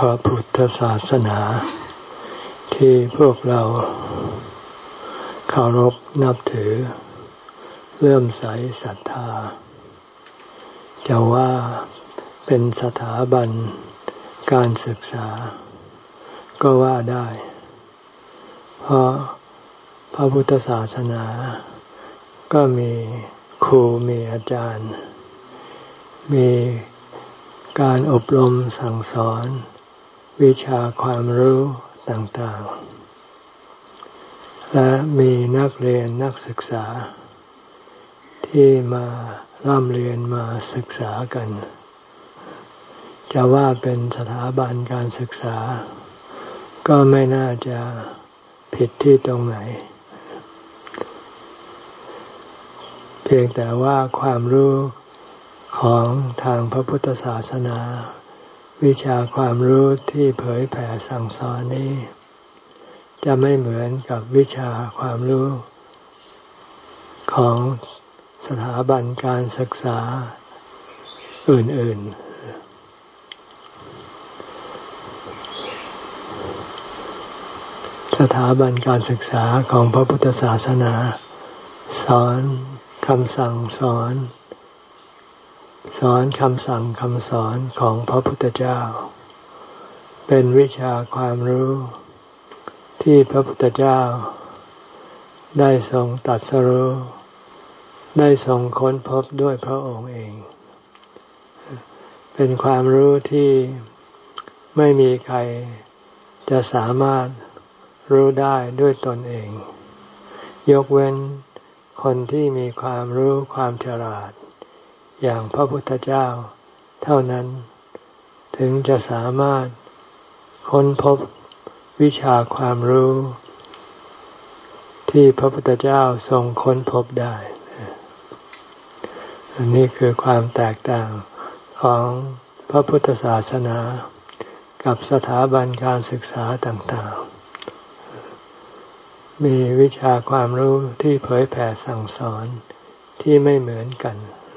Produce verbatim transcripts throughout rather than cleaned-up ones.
ระพุทธศาสนาที่พวกเราเคารพนับถือเลื่อมใสศรัทธาจะว่าเป็นสถาบันการศึกษาก็ว่าได้เพราะพระพุทธศาสนาก็มีครูมีอาจารย์มีการอบรมสั่งสอนวิชาความรู้ต่างๆและมีนักเรียนนักศึกษาที่มาร่ำเรียนมาศึกษากันจะว่าเป็นสถาบันการศึกษาก็ไม่น่าจะผิดที่ตรงไหนเพียงแต่ว่าความรู้ของทางพระพุทธศาสนาวิชาความรู้ที่เผยแผ่สั่งสอนนี้จะไม่เหมือนกับวิชาความรู้ของสถาบันการศึกษาอื่นๆสถาบันการศึกษาของพระพุทธศาสนาสอนคำสั่งสอนสอนคำสั่งคำสอนของพระพุทธเจ้าเป็นวิชาความรู้ที่พระพุทธเจ้าได้ทรงตรัสรู้ได้ทรงค้นพบด้วยพระองค์เองเป็นความรู้ที่ไม่มีใครจะสามารถรู้ได้ด้วยตนเองยกเว้นคนที่มีความรู้ความฉลาดอย่างพระพุทธเจ้าเท่านั้นถึงจะสามารถค้นพบวิชาความรู้ที่พระพุทธเจ้าทรงค้นพบได้อันนี้คือความแตกต่างของพระพุทธศาสนากับสถาบันการศึกษาต่างๆมีวิชาความรู้ที่เผยแผ่สั่งสอนที่ไม่เหมือนกัน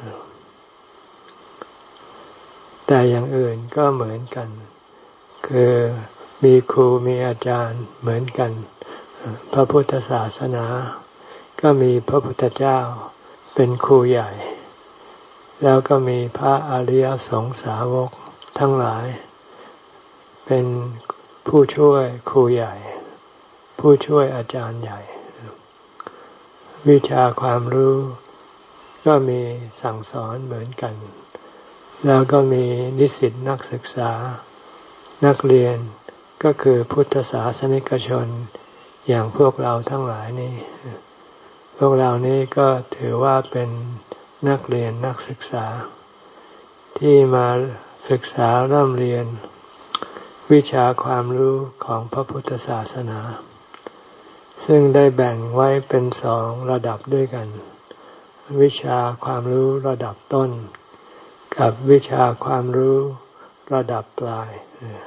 แต่อย่างอื่นก็เหมือนกันคือมีครูมีอาจารย์เหมือนกันพระพุทธศาสนาก็มีพระพุทธเจ้าเป็นครูใหญ่แล้วก็มีพระอริยสงสาวกทั้งหลายเป็นผู้ช่วยครูใหญ่ผู้ช่วยอาจารย์ใหญ่วิชาความรู้ก็มีสั่งสอนเหมือนกันแล้วก็มีนิสิตนักศึกษานักเรียนก็คือพุทธศาสนิกชนอย่างพวกเราทั้งหลายนี่พวกเรานี่ก็ถือว่าเป็นนักเรียนนักศึกษาที่มาศึกษาร่ำเรียนวิชาความรู้ของพระพุทธศาสนาซึ่งได้แบ่งไว้เป็นสองระดับด้วยกันวิชาความรู้ระดับต้นกับวิชาความรู้ระดับปลาย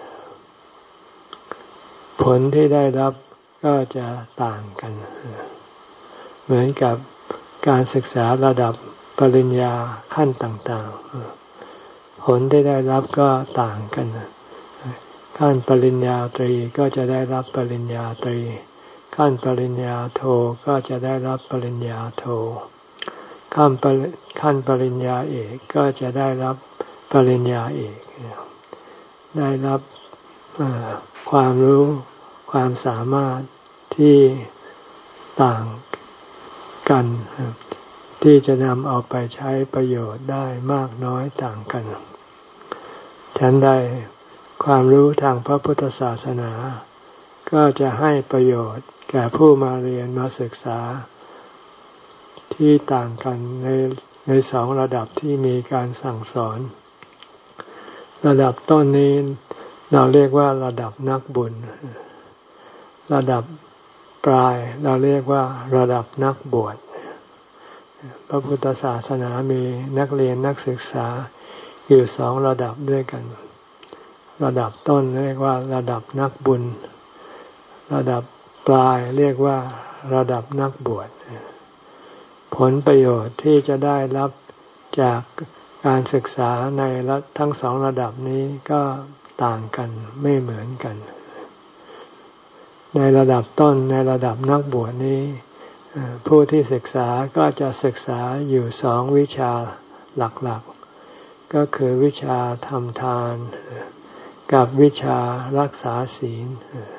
ผลที่ได้รับก็จะต่างกันเหมือนกับการศึกษาระดับปริญญาขั้นต่างๆผลที่ได้รับก็ต่างกันขั้นปริญญาตรีก็จะได้รับปริญญาตรีขั้นปริญญาโทก็จะได้รับปริญญาโทขั้นปริขั้นปริญญาเอกก็จะได้รับปริญญาเอกได้รับความรู้ความสามารถที่ต่างกันที่จะนำเอาไปใช้ประโยชน์ได้มากน้อยต่างกันฉันใดความรู้ทางพระพุทธศาสนาก็จะให้ประโยชน์แก่ผู้มาเรียนมาศึกษาที่ต่างกันในในสองระดับที่มีการสั่งสอนระดับต้นนี้เราเรียกว่าระดับนักบุญระดับปลายเราเรียกว่าระดับนักบวชพระพุทธศาสนามีนักเรียนนักศึกษาอยู่สองระดับด้วยกันระดับต้นเรียกว่าระดับนักบุญระดับปลายเรียกว่าระดับนักบวชผลประโยชน์ที่จะได้รับจากการศึกษาในทั้งสองระดับนี้ก็ต่างกันไม่เหมือนกันในระดับต้นในระดับนักบวชนี้ผู้ที่ศึกษาก็จะศึกษาอยู่สองวิชาหลักๆก็คือวิชาทำทานกับวิชารักษาศีล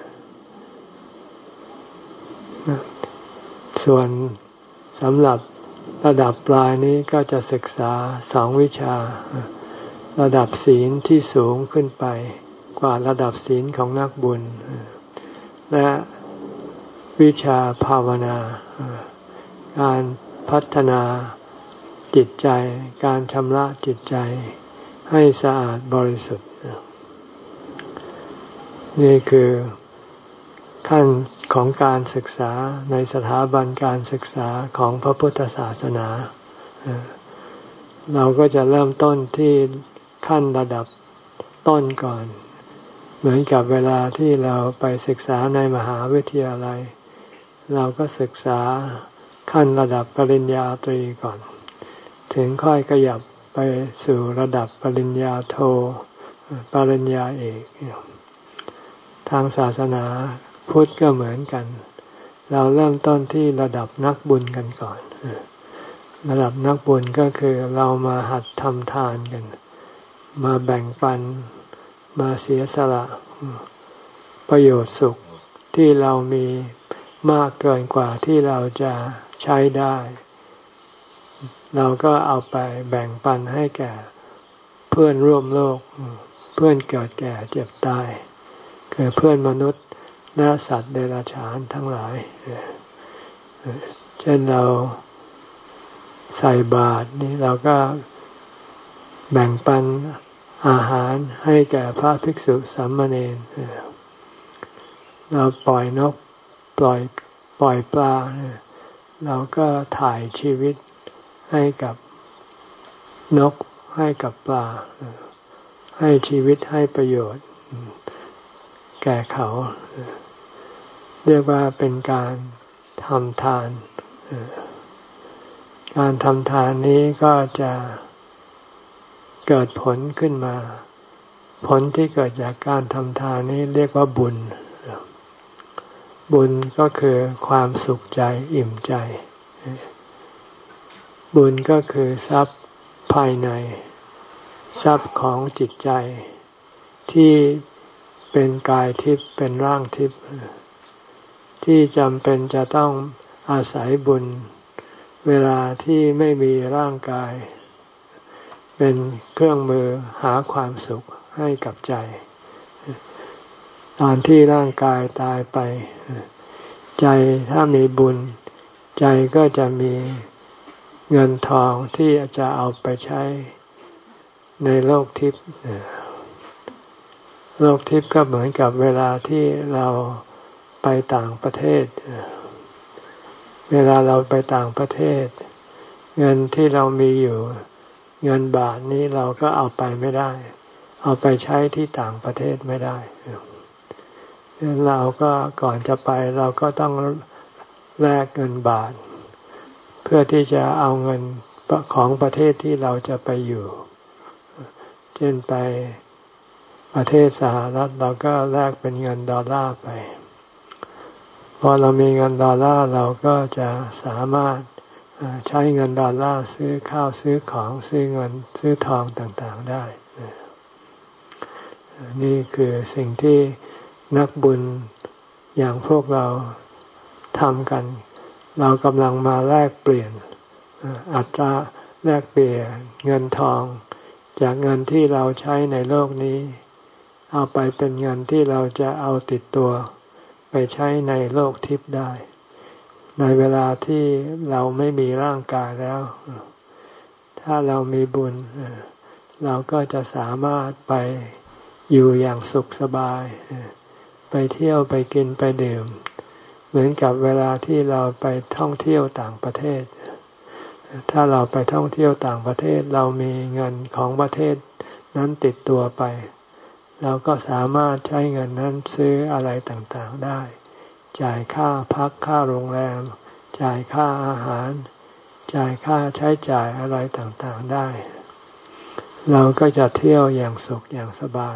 ส่วนสำหรับระดับปลายนี้ก็จะศึกษาสองวิชาระดับศีลที่สูงขึ้นไปกว่าระดับศีลของนักบุญและวิชาภาวนาการพัฒนาจิตใจการชำระจิตใจให้สะอาดบริสุทธิ์นี่คือขั้นของการศึกษาในสถาบันการศึกษาของพระพุทธศาสนาเราก็จะเริ่มต้นที่ขั้นระดับต้นก่อนเหมือนกับเวลาที่เราไปศึกษาในมหาวิทยาลัยเราก็ศึกษาขั้นระดับปริญญาตรีก่อนถึงค่อยขยับไปสู่ระดับปริญญาโทปริญญาเอกทางศาสนาพุทธก็เหมือนกันเราเริ่มต้นที่ระดับนักบุญกันก่อนระดับนักบุญก็คือเรามาหัดทำทานกันมาแบ่งปันมาเสียสละประโยชน์สุขที่เรามีมากเกินกว่าที่เราจะใช้ได้เราก็เอาไปแบ่งปันให้แก่เพื่อนร่วมโลกเพื่อนเกิดแก่เจ็บตายคือเพื่อนมนุษย์และสัตว์เดรัจฉานทั้งหลายเช่นเราใส่บาตรนี่เราก็แบ่งปันอาหารให้แก่พระภิกษุสามเณรเราปล่อยนกปล่อยปล่อยปลาเราก็ถ่ายชีวิตให้กับนกให้กับปลาให้ชีวิตให้ประโยชน์แก่เขาเรียกว่าเป็นการทำทานการทำทานนี้ก็จะเกิดผลขึ้นมาผลที่เกิดจากการทำทานนี้เรียกว่าบุญบุญก็คือความสุขใจอิ่มใจบุญก็คือทรัพย์ภายในทรัพย์ของจิตใจที่เป็นกายทิพย์เป็นร่างทิพย์ที่จำเป็นจะต้องอาศัยบุญเวลาที่ไม่มีร่างกายเป็นเครื่องมือหาความสุขให้กับใจตอนที่ร่างกายตายไปใจถ้ามีบุญใจก็จะมีเงินทองที่จะเอาไปใช้ในโลกทิพย์โลกทิพย์ก็เหมือนกับเวลาที่เราไปต่างประเทศเวลาเราไปต่างประเทศเงินที่เรามีอยู่เงินบาทนี้เราก็เอาไปไม่ได้เอาไปใช้ที่ต่างประเทศไม่ได้เราก็ก่อนจะไปเราก็ต้องแลกเงินบาทเพื่อที่จะเอาเงินของประเทศที่เราจะไปอยู่เช่นไปประเทศสหรัฐเราก็แลกเป็นเงินดอลลาร์ไปพอเรามีเงินดอลลาร์เราก็จะสามารถใช้เงินดอลลาร์ซื้อข้าวซื้อของซื้อเงินซื้อทองต่างๆได้นี่คือสิ่งที่นักบุญอย่างพวกเราทำกันเรากำลังมาแลกเปลี่ยนอัตราแลกเปลี่ยนเงินทองจากเงินที่เราใช้ในโลกนี้เอาไปเป็นเงินที่เราจะเอาติดตัวไปใช้ในโลกทิพย์ได้ในเวลาที่เราไม่มีร่างกายแล้วถ้าเรามีบุญเราก็จะสามารถไปอยู่อย่างสุขสบายไปเที่ยวไปกินไปดื่มเหมือนกับเวลาที่เราไปท่องเที่ยวต่างประเทศถ้าเราไปท่องเที่ยวต่างประเทศเรามีเงินของประเทศนั้นติดตัวไปเราก็สามารถใช้เงินนั้นซื้ออะไรต่างๆได้จ่ายค่าพักค่าโรงแรมจ่ายค่าอาหารจ่ายค่าใช้จ่ายอะไรต่างๆได้เราก็จะเที่ยวอย่างสุขอย่างสบาย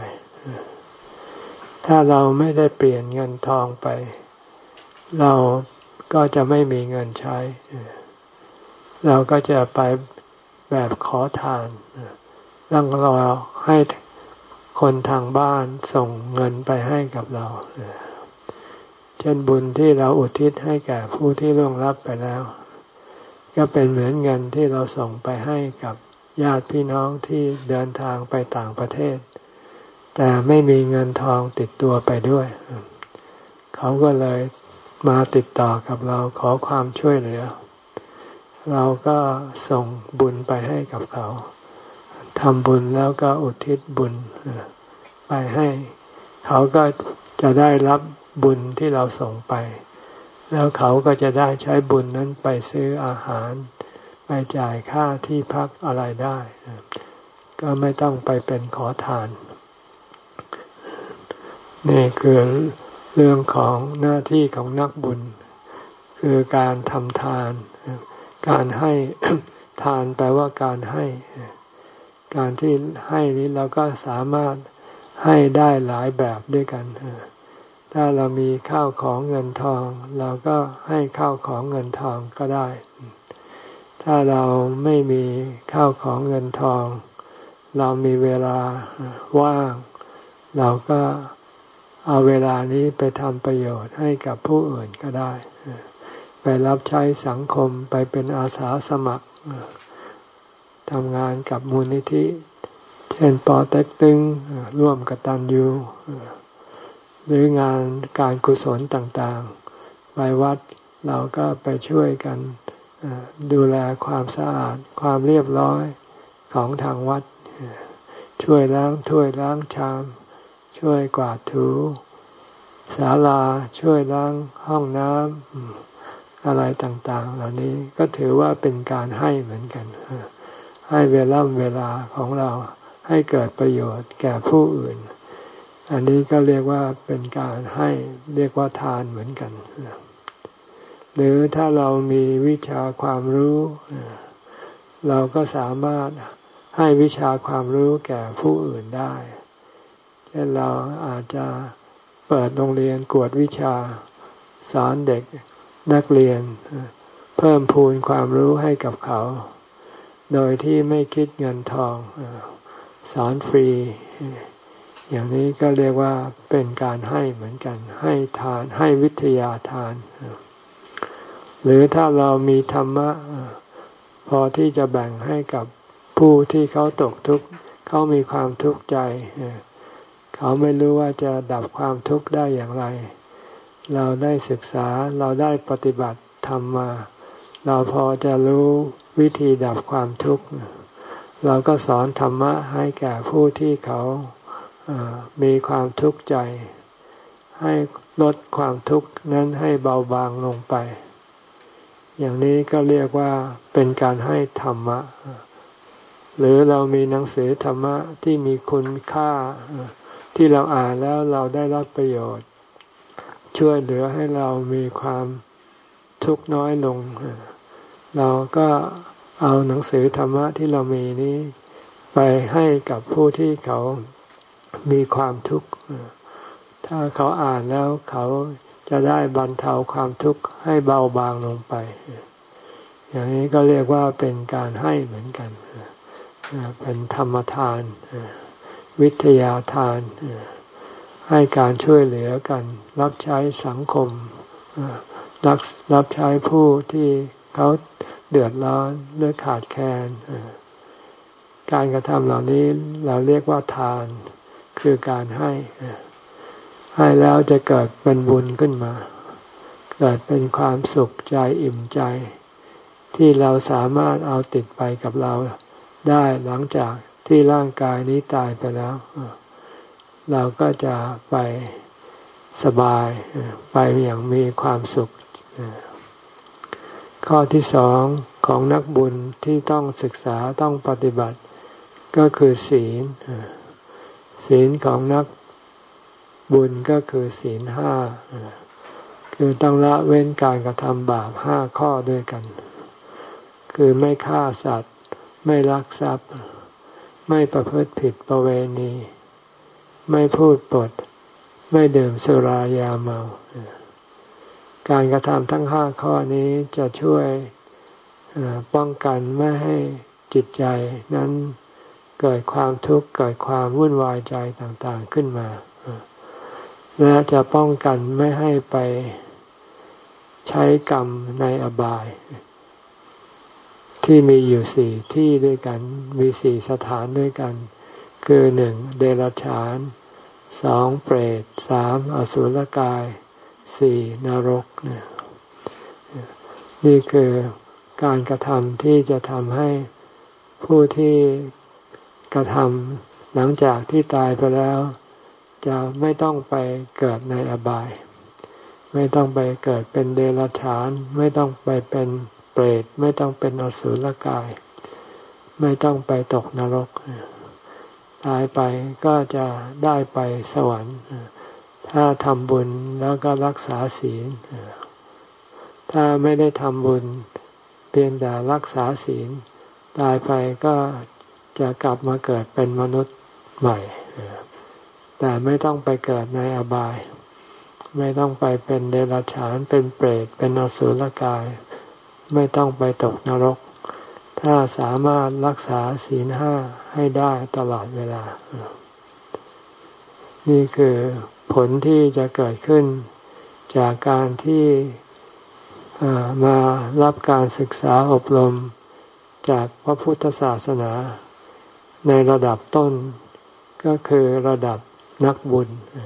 ถ้าเราไม่ได้เปลี่ยนเงินทองไปเราก็จะไม่มีเงินใช้เราก็จะไปแบบขอทานต้องรอให้คนทางบ้านส่งเงินไปให้กับเราเช่นบุญที่เราอุทิศให้แก่ผู้ที่ล่วงลับไปแล้วก็เป็นเหมือนเงินที่เราส่งไปให้กับญาติพี่น้องที่เดินทางไปต่างประเทศแต่ไม่มีเงินทองติดตัวไปด้วยเขาก็เลยมาติดต่อกับเราขอความช่วยเหลือเราก็ส่งบุญไปให้กับเขาทำบุญแล้วก็อุทิศบุญไปให้เขาก็จะได้รับบุญที่เราส่งไปแล้วเขาก็จะได้ใช้บุญนั้นไปซื้ออาหารไปจ่ายค่าที่พักอะไรได้ก็ไม่ต้องไปเป็นขอทานนี่คือเรื่องของหน้าที่ของนักบุญคือการทำทานการให้ทานแปลว่าการให้การที่ให้นี้เราก็สามารถให้ได้หลายแบบด้วยกันถ้าเรามีข้าวของเงินทองเราก็ให้ข้าวของเงินทองก็ได้ถ้าเราไม่มีข้าวของเงินทองเรามีเวลาว่างเราก็เอาเวลานี้ไปทำประโยชน์ให้กับผู้อื่นก็ได้ไปรับใช้สังคมไปเป็นอาสาสมัครทำงานกับมูลนิธิเช่นปอเต็กตึงร่วมกตัญญูหรืองานการกุศลต่างๆไปวัดเราก็ไปช่วยกันดูแลความสะอาดความเรียบร้อยของทางวัดช่วยล้างถ้วยล้างชามช่วยกวาดถูศาลาช่วยล้างห้องน้ำอะไรต่างๆเหล่านี้ก็ถือว่าเป็นการให้เหมือนกันให้เวลาเวลาของเราให้เกิดประโยชน์แก่ผู้อื่นอันนี้ก็เรียกว่าเป็นการให้เรียกว่าทานเหมือนกันหรือถ้าเรามีวิชาความรู้เราก็สามารถให้วิชาความรู้แก่ผู้อื่นได้เช่นเราอาจจะเปิดโรงเรียนกวดวิชาสอนเด็กนักเรียนเพิ่มพูนความรู้ให้กับเขาโดยที่ไม่คิดเงินทองสอนฟรีอย่างนี้ก็เรียกว่าเป็นการให้เหมือนกันให้ทานให้วิทยาทานหรือถ้าเรามีธรรมะพอที่จะแบ่งให้กับผู้ที่เขาตกทุกข์เขามีความทุกข์ใจเขาไม่รู้ว่าจะดับความทุกข์ได้อย่างไรเราได้ศึกษาเราได้ปฏิบัติธรรมมาเราพอจะรู้วิธีดับความทุกข์เราก็สอนธรรมะให้แก่ผู้ที่เขามีความทุกข์ใจให้ลดความทุกข์นั้นให้เบาบางลงไปอย่างนี้ก็เรียกว่าเป็นการให้ธรรมะหรือเรามีหนังสือธรรมะที่มีคุณค่าที่เราอ่านแล้วเราได้รับประโยชน์ช่วยเหลือให้เรามีความทุกข์น้อยลงเราก็เอาหนังสือธรรมะที่เรามีนี้ไปให้กับผู้ที่เขามีความทุกข์ถ้าเขาอ่านแล้วเขาจะได้บรรเทาความทุกข์ให้เบาบางลงไปอย่างนี้ก็เรียกว่าเป็นการให้เหมือนกันเป็นธรรมทานวิทยาทานให้การช่วยเหลือกันรับใช้สังคมรับรับใช้ผู้ที่เขาเดือดร้อนหรือขาดแคลนการกระทำเหล่านี้เราเรียกว่าทานคือการให้ให้แล้วจะเกิดเป็นบุญขึ้นมาเกิดเป็นความสุขใจอิ่มใจที่เราสามารถเอาติดไปกับเราได้หลังจากที่ร่างกายนี้ตายไปแล้วเราก็จะไปสบายไปอย่างมีความสุขข้อที่สองของนักบุญที่ต้องศึกษาต้องปฏิบัติก็คือศีลศีลของนักบุญก็คือศีลห้าคือต้องละเว้นการกระทำบาปห้าข้อด้วยกันคือไม่ฆ่าสัตว์ไม่ลักทรัพย์ไม่ประพฤติผิดประเวณีไม่พูดปดไม่ดื่มสุรายาเมาการกระทำทั้งห้าข้อนี้จะช่วยป้องกันไม่ให้จิตใจนั้นเกิดความทุกข์เกิดความวุ่นวายใจต่างๆขึ้นมาและจะป้องกันไม่ให้ไปใช้กรรมในอบายที่มีอยู่สี่ที่ด้วยกันมีสี่สถานด้วยกันคือหนึ่งเดรัจฉานสองเปรตสามอสุรกายสี่นรกเนี่ยนี่คือการกระทำที่จะทำให้ผู้ที่กระทำหลังจากที่ตายไปแล้วจะไม่ต้องไปเกิดในอบายไม่ต้องไปเกิดเป็นเดรัจฉานไม่ต้องไปเป็นเปรตไม่ต้องเป็นอสุรกายไม่ต้องไปตกนรกตายไปก็จะได้ไปสวรรค์ถ้าทำบุญแล้วก็รักษาศีลถ้าไม่ได้ทำบุญเพียงแต่รักษาศีลตายไปก็จะกลับมาเกิดเป็นมนุษย์ใหม่แต่ไม่ต้องไปเกิดในอบายไม่ต้องไปเป็นเดรัจฉานเป็นเปรตเป็นอสุรกายไม่ต้องไปตกนรกถ้าสามารถรักษาศีลห้าให้ได้ตลอดเวลานี่คือผลที่จะเกิดขึ้นจากการที่มารับการศึกษาอบรมจากพระพุทธศาสนาในระดับต้นก็คือระดับนักบุญ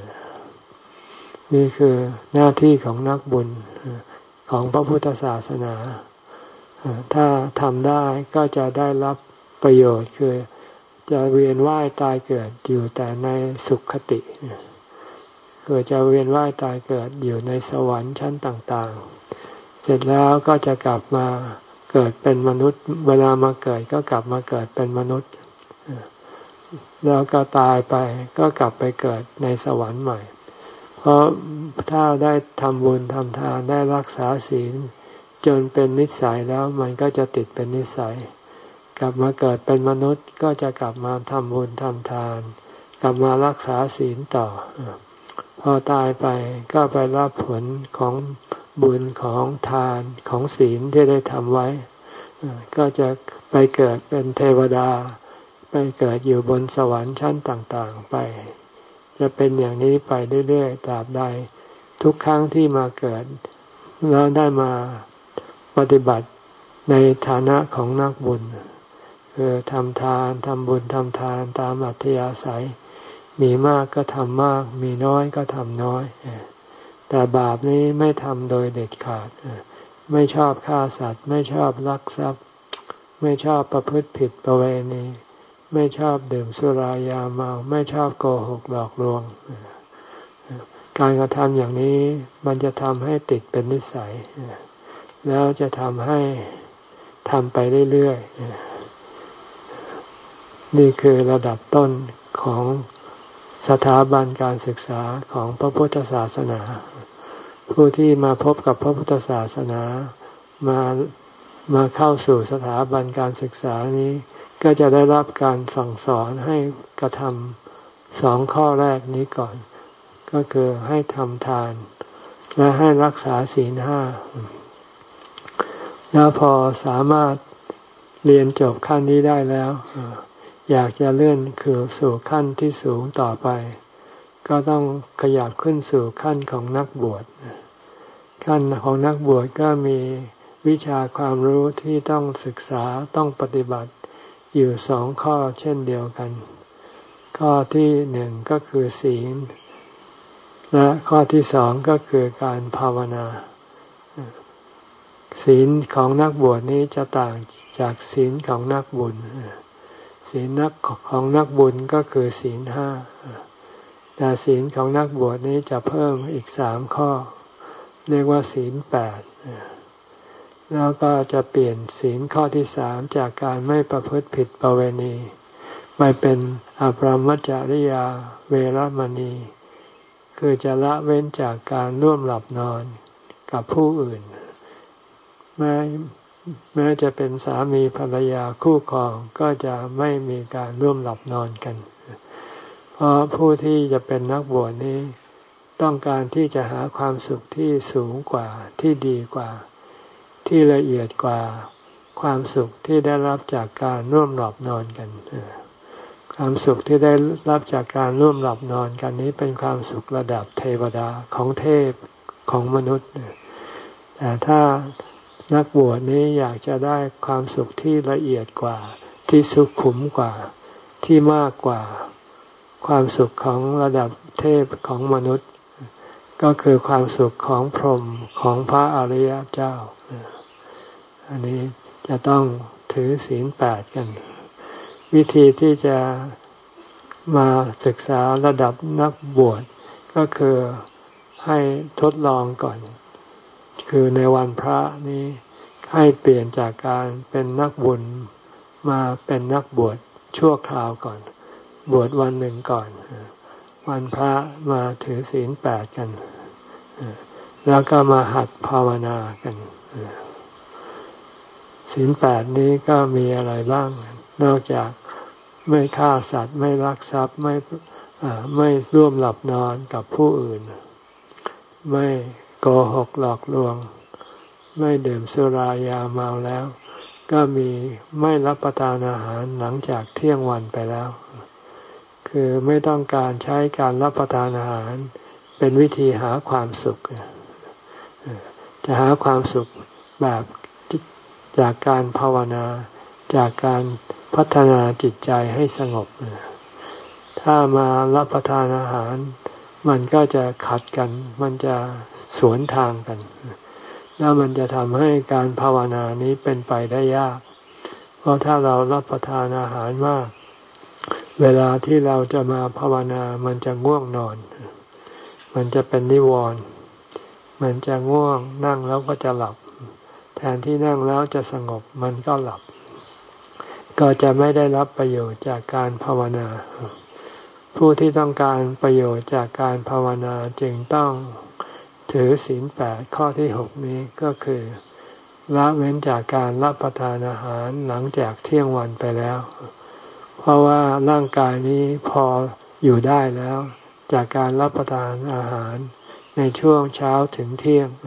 นี่คือหน้าที่ของนักบุญของพระพุทธศาสนาถ้าทำได้ก็จะได้รับประโยชน์คือจะเวียนว่ายตายเกิดอยู่แต่ในสุขติคือจะเวียนว่ายตายเกิดอยู่ในสวรรค์ชั้นต่างๆเสร็จแล้วก็จะกลับมาเกิดเป็นมนุษย์เวลามาเกิดก็กลับมาเกิดเป็นมนุษย์แล้วก็ตายไปก็กลับไปเกิดในสวรรค์ใหม่เพราะถ้าได้ทำบุญทำทานได้รักษาศีลจนเป็นนิสัยแล้วมันก็จะติดเป็นนิสัยกลับมาเกิดเป็นมนุษย์ก็จะกลับมาทำบุญทำทานกลับมารักษาศีลต่อพอตายไปก็ไปรับผลของบุญของทานของศีลที่ได้ทำไว้ก็จะไปเกิดเป็นเทวดาไปเกิดอยู่บนสวรรค์ชั้นต่างๆไปจะเป็นอย่างนี้ไปเรื่อยๆตราบใดทุกครั้งที่มาเกิดแล้วได้มาปฏิบัติในฐานะของนักบุญคือทำทานทำบุญทำทานตามอัธยาศัยมีมากก็ทำมากมีน้อยก็ทำน้อยแต่บาปนี้ไม่ทำโดยเด็ดขาดไม่ชอบฆ่าสัตว์ไม่ชอบลักทรัพย์ไม่ชอบประพฤติผิดประเวณีไม่ชอบดื่มสุรายาเมาไม่ชอบโกหกหลอกลวงการกระทำอย่างนี้มันจะทำให้ติดเป็นนิสัยแล้วจะทำให้ทำไปเรื่อยๆนี่คือระดับต้นของสถาบันการศึกษาของพระพุทธศาสนาผู้ที่มาพบกับพระพุทธศาสนามามาเข้าสู่สถาบันการศึกษานี้ก็จะได้รับการสั่งสอนให้กระทำสองข้อแรกนี้ก่อนก็คือให้ทำทานและให้รักษาศีลห้าแล้วพอสามารถเรียนจบขั้นนี้ได้แล้วอยากจะเลื่อนคือสู่ขั้นที่สูงต่อไปก็ต้องขยับขึ้นสู่ขั้นของนักบวชขั้นของนักบวชก็มีวิชาความรู้ที่ต้องศึกษาต้องปฏิบัติอยู่สองข้อเช่นเดียวกันข้อที่หนึ่งก็คือศีลและข้อที่สองก็คือการภาวนาศีลของนักบวชนี้จะต่างจากศีลของนักบุญศีลนักของนักบุญก็คือศีลห้าแต่ศีลของนักบวชนี้จะเพิ่มอีกสามข้อเรียกว่าศีลแปดแล้วก็จะเปลี่ยนศีลข้อที่สามจากการไม่ประพฤติผิดประเวณีไปเป็นอภรรมจริยาเวรมณีคือจะละเว้นจากการร่วมหลับนอนกับผู้อื่นแม้แม้จะเป็นสามีภรรยาคู่ครองก็จะไม่มีการร่วมหลับนอนกันเพเพราะผู้ที่จะเป็นนักบวชนี้ต้องการที่จะหาความสุขที่สูงกว่าที่ดีกว่าที่ละเอียดกว่าความสุขที่ได้รับจากการร่วมหลับนอนกันความสุขที่ได้รับจากการร่วมหลับนอนกันนี้เป็นความสุขระดับเทวดาของเทพของมนุษย์แต่ถ้านักบวชนี้อยากจะได้ความสุขที่ละเอียดกว่าที่สุขุมกว่าที่มากกว่าความสุขของระดับเทพของมนุษย์ก็คือความสุขของพรหมของพระอริยเจ้าอันนี้จะต้องถือศีลแปดกันวิธีที่จะมาศึกษาระดับนักบวชก็คือให้ทดลองก่อนคือในวันพระนี้ให้เปลี่ยนจากการเป็นนักบุญมาเป็นนักบวชชั่วคราวก่อนบวชวันหนึ่งก่อนวันพระมาถือศีลแปดกันแล้วก็มาหัดภาวนากันศีลแปดนี้ก็มีอะไรบ้างนอกจากไม่ฆ่าสัตว์ไม่ลักทรัพย์ไม่ไม่ร่วมหลับนอนกับผู้อื่นไม่โกหกหลอกลวงไม่ดื่มสุรายาเมาแล้วก็มีไม่รับประทานอาหารหลังจากเที่ยงวันไปแล้วคือไม่ต้องการใช้การรับประทานอาหารเป็นวิธีหาความสุขจะหาความสุขแบบจากการภาวนาจากการพัฒนาจิตใจให้สงบถ้ามารับประทานอาหารมันก็จะขัดกันมันจะสวนทางกันแล้วมันจะทำให้การภาวนานี้เป็นไปได้ยากเพราะถ้าเรารับประทานอาหารมากเวลาที่เราจะมาภาวนามันจะง่วงนอนมันจะเป็นนิวรณ์มันจะง่วงนั่งแล้วก็จะหลับแทนที่นั่งแล้วจะสงบมันก็หลับก็จะไม่ได้รับประโยชน์จากการภาวนาผู้ที่ต้องการประโยชน์จากการภาวนาจึงต้องถือศีลแปดข้อที่หกนี้ก็คือละเว้นจากการรับประทานอาหารหลังจากเที่ยงวันไปแล้วเพราะว่าร่างกายนี้พออยู่ได้แล้วจากการรับประทานอาหารในช่วงเช้าถึงเที่ยง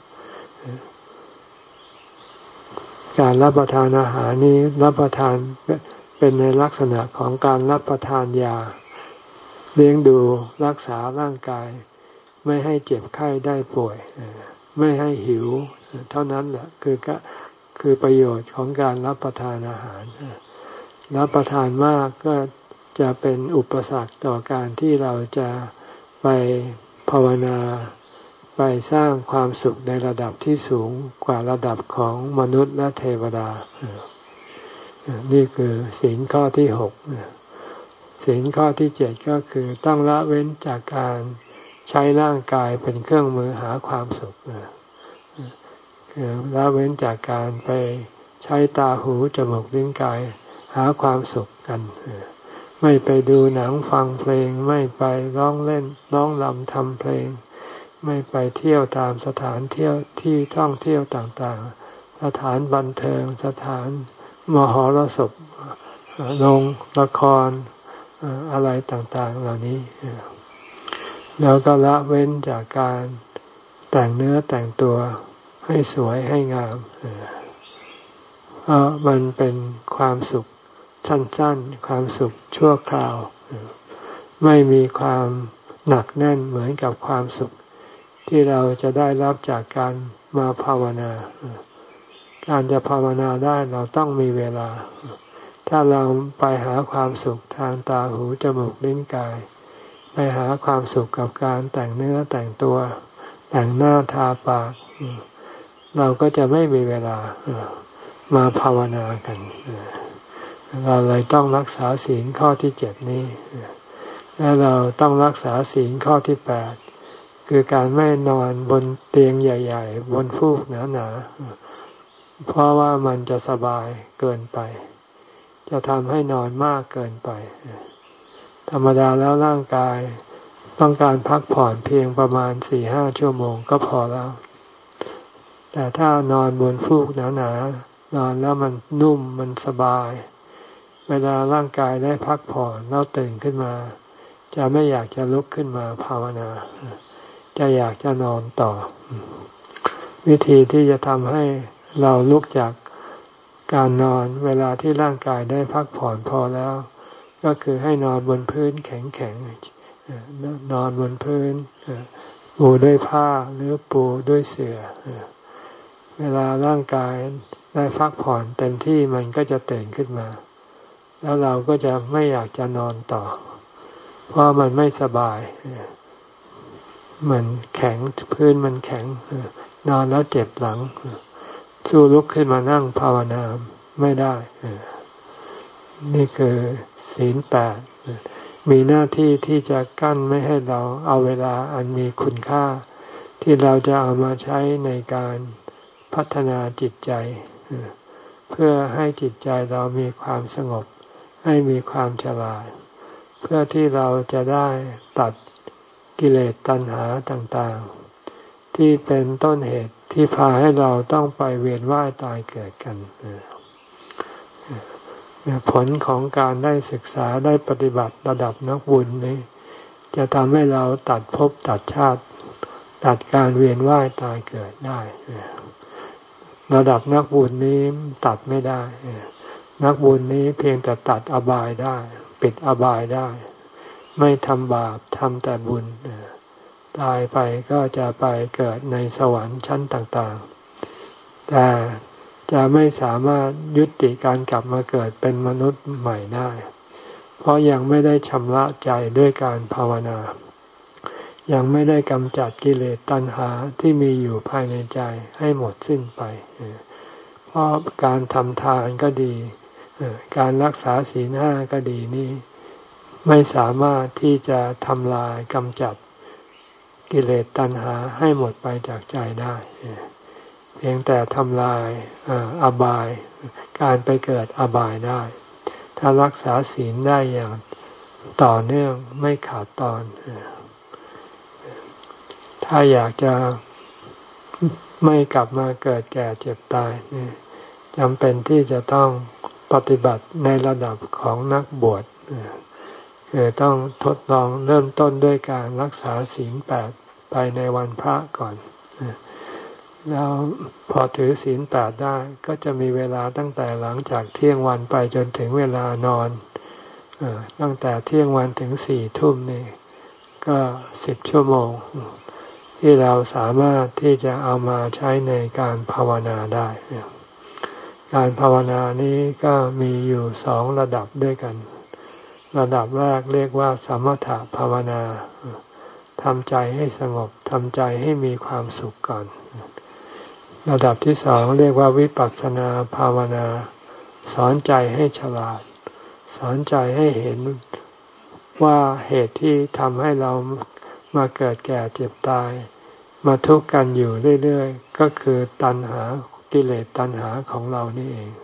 การรับประทานอาหารนี้รับประทานเป็นในลักษณะของการรับประทานยาเลี้ยงดูรักษาร่างกายไม่ให้เจ็บไข้ได้ป่วยไม่ให้หิวเท่านั้นแหละคือก็คือประโยชน์ของการรับประทานอาหารรับประทานมากก็จะเป็นอุปสรรคต่อการที่เราจะไปภาวนาไปสร้างความสุขในระดับที่สูงกว่าระดับของมนุษย์และเทวดานี่คือศีลข้อที่หกศีลข้อที่เจ็ดก็คือต้องละเว้นจากการใช้ร่างกายเป็นเครื่องมือหาความสุขคือละเว้นจากการไปใช้ตาหูจมูกลิ้นกายหาความสุขกันไม่ไปดูหนังฟังเพลงไม่ไปร้องเล่นร้องรำทำเพลงไม่ไปเที่ยวตามสถานเที่ยวที่ท่องเที่ยวต่างๆสถานบันเทิงสถานมหรสพโรงละครอะไรต่างๆเหล่านี้แล้วก็ละเว้นจากการแต่งเนื้อแต่งตัวให้สวยให้งามเพราะมันเป็นความสุขสั้นๆความสุขชั่วคราวไม่มีความหนักแน่นเหมือนกับความสุขที่เราจะได้รับจากการมาภาวนาการจะภาวนาได้เราต้องมีเวลาถ้าเราไปหาความสุขทางตาหูจมูกลิ้นกายไปหาความสุขกับการแต่งเนื้อแต่งตัวแต่งหน้าทาปากเราก็จะไม่มีเวลามาภาวนากันเราเลยต้องรักษาศีลข้อที่เจ็ดนี้และเราต้องรักษาศีลข้อที่แปดคือการไม่นอนบนเตียงใหญ่ๆบนฟูกหนาๆเพราะว่ามันจะสบายเกินไปจะทำให้นอนมากเกินไปธรรมดาแล้วร่างกายต้องการพักผ่อนเพียงประมาณสี่ห้าชั่วโมงก็พอแล้วแต่ถ้านอนบนฟูกหนาๆนอนแล้วมันนุ่มมันสบายเวลาร่างกายได้พักผ่อนแล้วตื่นขึ้นมาจะไม่อยากจะลุกขึ้นมาภาวนาจะอยากจะนอนต่อวิธีที่จะทำให้เราลุกจากการนอนเวลาที่ร่างกายได้พักผ่อนพอแล้วก็คือให้นอนบนพื้นแข็งๆนอนบนพื้นปูด้วยผ้าหรือปูด้วยเสื่อเวลาร่างกายได้พักผ่อนเต็มที่มันก็จะตื่นขึ้นมาแล้วเราก็จะไม่อยากจะนอนต่อเพราะมันไม่สบายมันแข็งพื้นมันแข็งนอนแล้วเจ็บหลังสู้ลุกขึ้นมานั่งภาวนาไม่ได้นี่คือศีลแปดมีหน้าที่ที่จะกั้นไม่ให้เราเอาเวลาอันมีคุณค่าที่เราจะเอามาใช้ในการพัฒนาจิตใจเพื่อให้จิตใจเรามีความสงบให้มีความฉลาดเพื่อที่เราจะได้ตัดกิเลสตัณหาต่างๆที่เป็นต้นเหตุที่พาให้เราต้องไปเวียนว่ายตายเกิดกันผลของการได้ศึกษาได้ปฏิบัติระดับนักบุญนี้จะทำให้เราตัดภพตัดชาติตัดการเวียนว่ายตายเกิดได้ระดับนักบุญนี้ตัดไม่ได้นักบุญนี้เพียงแต่ตัดอบายได้ปิดอบายได้ไม่ทำบาปทำแต่บุญตายไปก็จะไปเกิดในสวรรค์ชั้นต่างๆแต่จะไม่สามารถยุติการกลับมาเกิดเป็นมนุษย์ใหม่ได้เพราะยังไม่ได้ชำระใจด้วยการภาวนายังไม่ได้กำจัดกิเลสตัณหาที่มีอยู่ภายในใจให้หมดสิ้นไปเพราะการทำทานก็ดีการรักษาศีลห้าก็ดีนี่ไม่สามารถที่จะทำลายกำจัดกิเลสตัณหาให้หมดไปจากใจได้เพียงแต่ทำลายอบายการไปเกิดอบายได้ถ้ารักษาศีลได้อย่างต่อเนื่องไม่ขาดตอนถ้าอยากจะไม่กลับมาเกิดแก่เจ็บตายจำเป็นที่จะต้องปฏิบัติในระดับของนักบวชคือต้องทดลองเริ่มต้นด้วยการรักษาศีลแปดไปในวันพระก่อนแล้วพอถือศีลแปดได้ก็จะมีเวลาตั้งแต่หลังจากเที่ยงวันไปจนถึงเวลานอนตั้งแต่เที่ยงวันถึงสี่ทุ่มนี่ก็สิบชั่วโมงที่เราสามารถที่จะเอามาใช้ในการภาวนาได้การภาวนานี้ก็มีอยู่สองระดับด้วยกันระดับแรกเรียกว่าสมถะภาวนาทำใจให้สงบทำใจให้มีความสุขก่อนระดับที่สองเรียกว่าวิปัสสนาภาวนาสอนใจให้ฉลาดสอนใจให้เห็นว่าเหตุที่ทำให้เรามาเกิดแก่เจ็บตายมาทุกข์กันอยู่เรื่อยๆก็คือตัณหากิเลสตัณหาของเรานี่เอง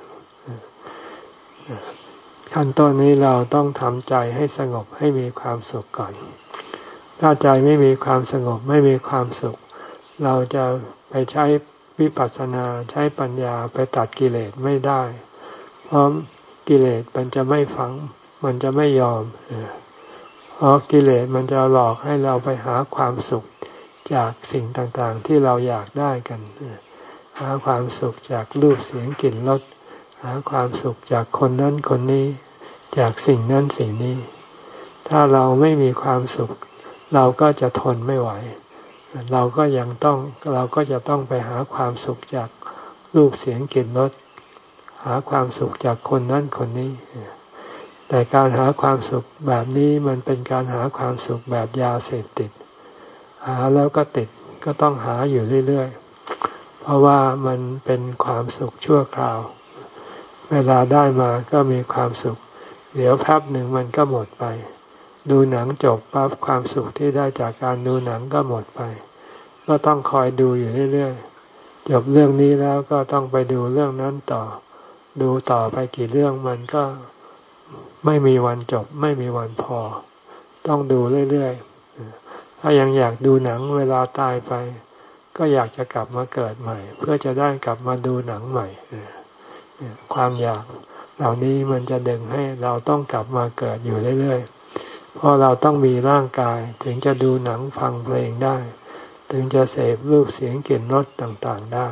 ขั้นต้นนี้เราต้องทำใจให้สงบให้มีความสุขก่อนถ้าใจไม่มีความสงบไม่มีความสุขเราจะไปใช้วิปัสสนาใช้ปัญญาไปตัดกิเลสไม่ได้เพราะกิเลสมันจะไม่ฟังมันจะไม่ยอมเพราะกิเลสมันจะหลอกให้เราไปหาความสุขจากสิ่งต่างๆที่เราอยากได้กันหาความสุขจากรูปเสียงกลิ่นรสหาความสุขจากคนนั้นคนนี้จากสิ่งนั้นสิ่งนี้ถ้าเราไม่มีความสุขเราก็จะทนไม่ไหวเราก็ยังต้องเราก็จะต้องไปหาความสุขจากรูปเสียงกลิ่นรสหาความสุขจากคนนั้นคนนี้แต่การหาความสุขแบบนี้มันเป็นการหาความสุขแบบยาเสพติดหาแล้วก็ติดก็ต้องหาอยู่เรื่อยๆเพราะว่ามันเป็นความสุขชั่วคราวเวลาได้มาก็มีความสุขเดี๋ยวแป๊บหนึ่งมันก็หมดไปดูหนังจบปั๊บความสุขที่ได้จากการดูหนังก็หมดไปก็ต้องคอยดูอยู่เรื่อยๆจบเรื่องนี้แล้วก็ต้องไปดูเรื่องนั้นต่อดูต่อไปกี่เรื่องมันก็ไม่มีวันจบไม่มีวันพอต้องดูเรื่อยๆถ้ายังอยากดูหนังเวลาตายไปก็อยากจะกลับมาเกิดใหม่เพื่อจะได้กลับมาดูหนังใหม่ความอยากเหล่านี้มันจะดึงให้เราต้องกลับมาเกิดอยู่เรื่อยๆเพราะเราต้องมีร่างกายถึงจะดูหนังฟังเพลงได้ถึงจะเสพรูปเสียงกลิ่นรสต่างๆได้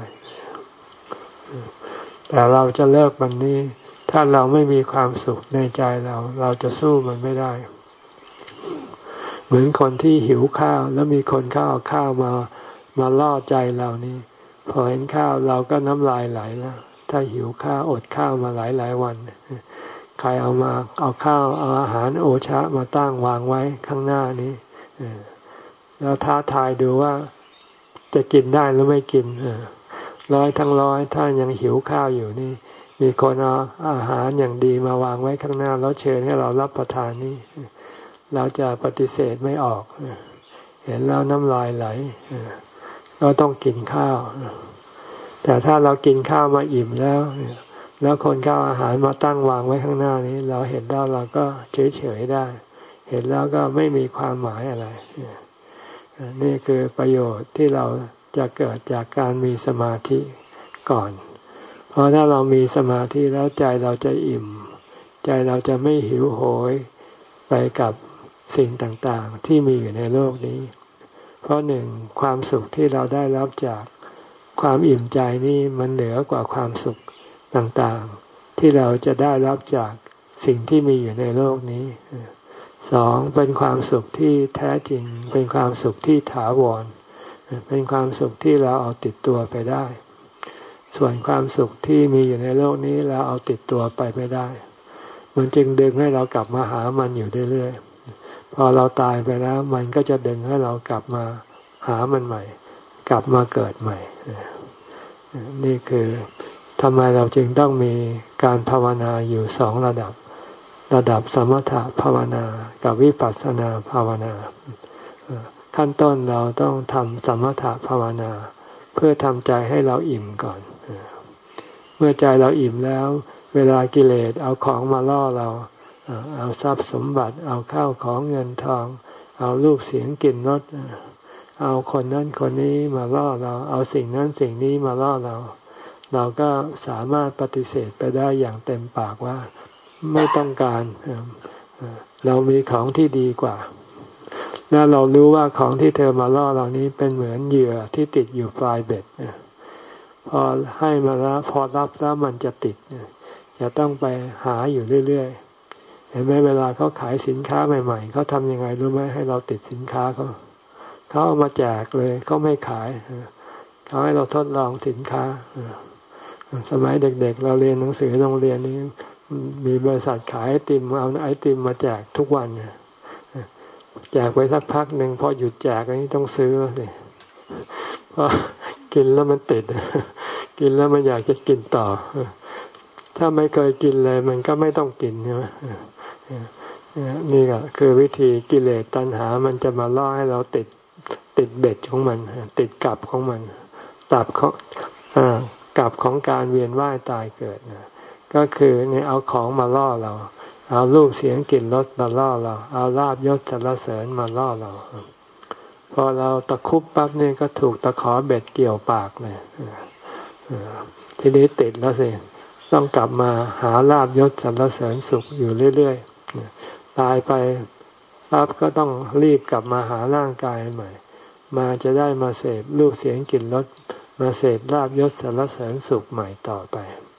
แต่เราจะเลิกมันนี้ถ้าเราไม่มีความสุขในใจเราเราจะสู้มันไม่ได้เหมือนคนที่หิวข้าวแล้วมีคนเข้าเอาข้าวมามาล่อใจเรานี่พอเห็นข้าวเราก็น้ำลายไหลแล้วถ้าหิวข้าวอดข้าวมาหลายหลายวันใครเอามาเอาข้าวเอาอาหารโอชะมาตั้งวางไว้ข้างหน้านี้แล้วท้าทายดูว่าจะกินได้หรือไม่กินร้อยทั้งร้อยถ้ายังหิวข้าวอยู่นี่มีคนเอาอาหารอย่างดีมาวางไว้ข้างหน้าแล้วเชิญให้เรารับประทานนี่เราจะปฏิเสธไม่ออกเห็นแล้วน้ำลายไหลก็ต้องกินข้าวแต่ถ้าเรากินข้าวมาอิ่มแล้วแล้วคนข้าวอาหารมาตั้งวางไว้ข้างหน้านี้เราเห็นแล้วเราก็เฉยๆได้เห็นแล้วก็ไม่มีความหมายอะไรนี่คือประโยชน์ที่เราจะเกิดจากการมีสมาธิก่อนเพราะถ้าเรามีสมาธิแล้วใจเราจะอิ่มใจเราจะไม่หิวโหยไปกับสิ่งต่างๆที่มีอยู่ในโลกนี้เพราะหนึ่งความสุขที่เราได้รับจากความอิ่มใจนี่มันเหนือกว่าความสุขต่างๆที่เราจะได้รับจากสิ่งที่มีอยู่ในโลกนี้สองเป็นความสุขที่แท้จริงเป็นความสุขที่ถาวรเป็นความสุขที่เราเอาติดตัวไปได้ส่วนความสุขที่มีอยู่ในโลกนี้เราเอาติดตัวไปไม่ได้มันจึงดึงให้เรากลับมาหามันอยู่เรื่อยๆพอเราตายไปแล้วมันก็จะดึงให้เรากลับมาหามันใหม่กลับมาเกิดใหม่นี่คือทำไมเราจึงต้องมีการภาวนาอยู่สองระดับระดับสมถะภาวนากับวิปัสสนาภาวนาขั้นต้นเราต้องทำสมถะภาวนาเพื่อทำใจให้เราอิ่มก่อนเมื่อใจเราอิ่มแล้วเวลากิเลสเอาของมาล่อเราเอาทรัพย์สมบัติเอาข้าวของเงินทองเอารูปเสียงกลิ่นรสเอาคนนั้นคนนี้มาล่อเราเอาสิ่งนั้นสิ่งนี้มาล่อเราเราก็สามารถปฏิเสธไปได้อย่างเต็มปากว่าไม่ต้องการเรามีของที่ดีกว่าแล้วเรารู้ว่าของที่เธอมาล่อเรานี้เป็นเหมือนเหยื่อที่ติดอยู่ปลายเบ็ดพอให้มาแล้วพอรับแล้วมันจะติดจะต้องไปหาอยู่เรื่อยๆเห็นไหมเวลาเขาขายสินค้าใหม่ๆเขาทำยังไงรู้ไหมให้เราติดสินค้าเขาเขาเอามาแจกเลยเขาไม่ขายเขาให้เราทดลองสินค้าสมัยเด็กๆเราเรียนหนังสือโรงเรียนนี้มีบริษัทขายไอติมเอาไอติมมาแจกทุกวันแจกไว้สักพักหนึ่งพอหยุดแจกอันนี้ต้องซื้อแล้วสิเพราะกินแล้วมันติดกินแล้วมันอยากจะกินต่อถ้าไม่เคยกินเลยมันก็ไม่ต้องกินใช่ไหมนี่ก็คือวิธีกิเลสตัณหามันจะมาล่อให้เราติดติดเบ็ดของมันติดกับของมันตับของกับของการเวียนว่ายตายเกิดนะก็คือเนี่ยเอาของมาล่อเราเอารูปเสียงกลิ่นรสมาล่อเราเอาลาภยศสรรเสริญมาล่อเราพอเราตะคุบปั๊บนี่ก็ถูกตะขอเบ็ดเกี่ยวปากเลยทีนี้ติดแล้วสิต้องกลับมาหาลาภยศสรรเสริญสุขอยู่เรื่อยๆตายไปปั๊บก็ต้องรีบกลับมาหาร่างกายใหม่มาจะได้มาเสพรูปเสียงกลิ่นรสมาเสพลาภยศสรรเสริญสุขใหม่ต่อไป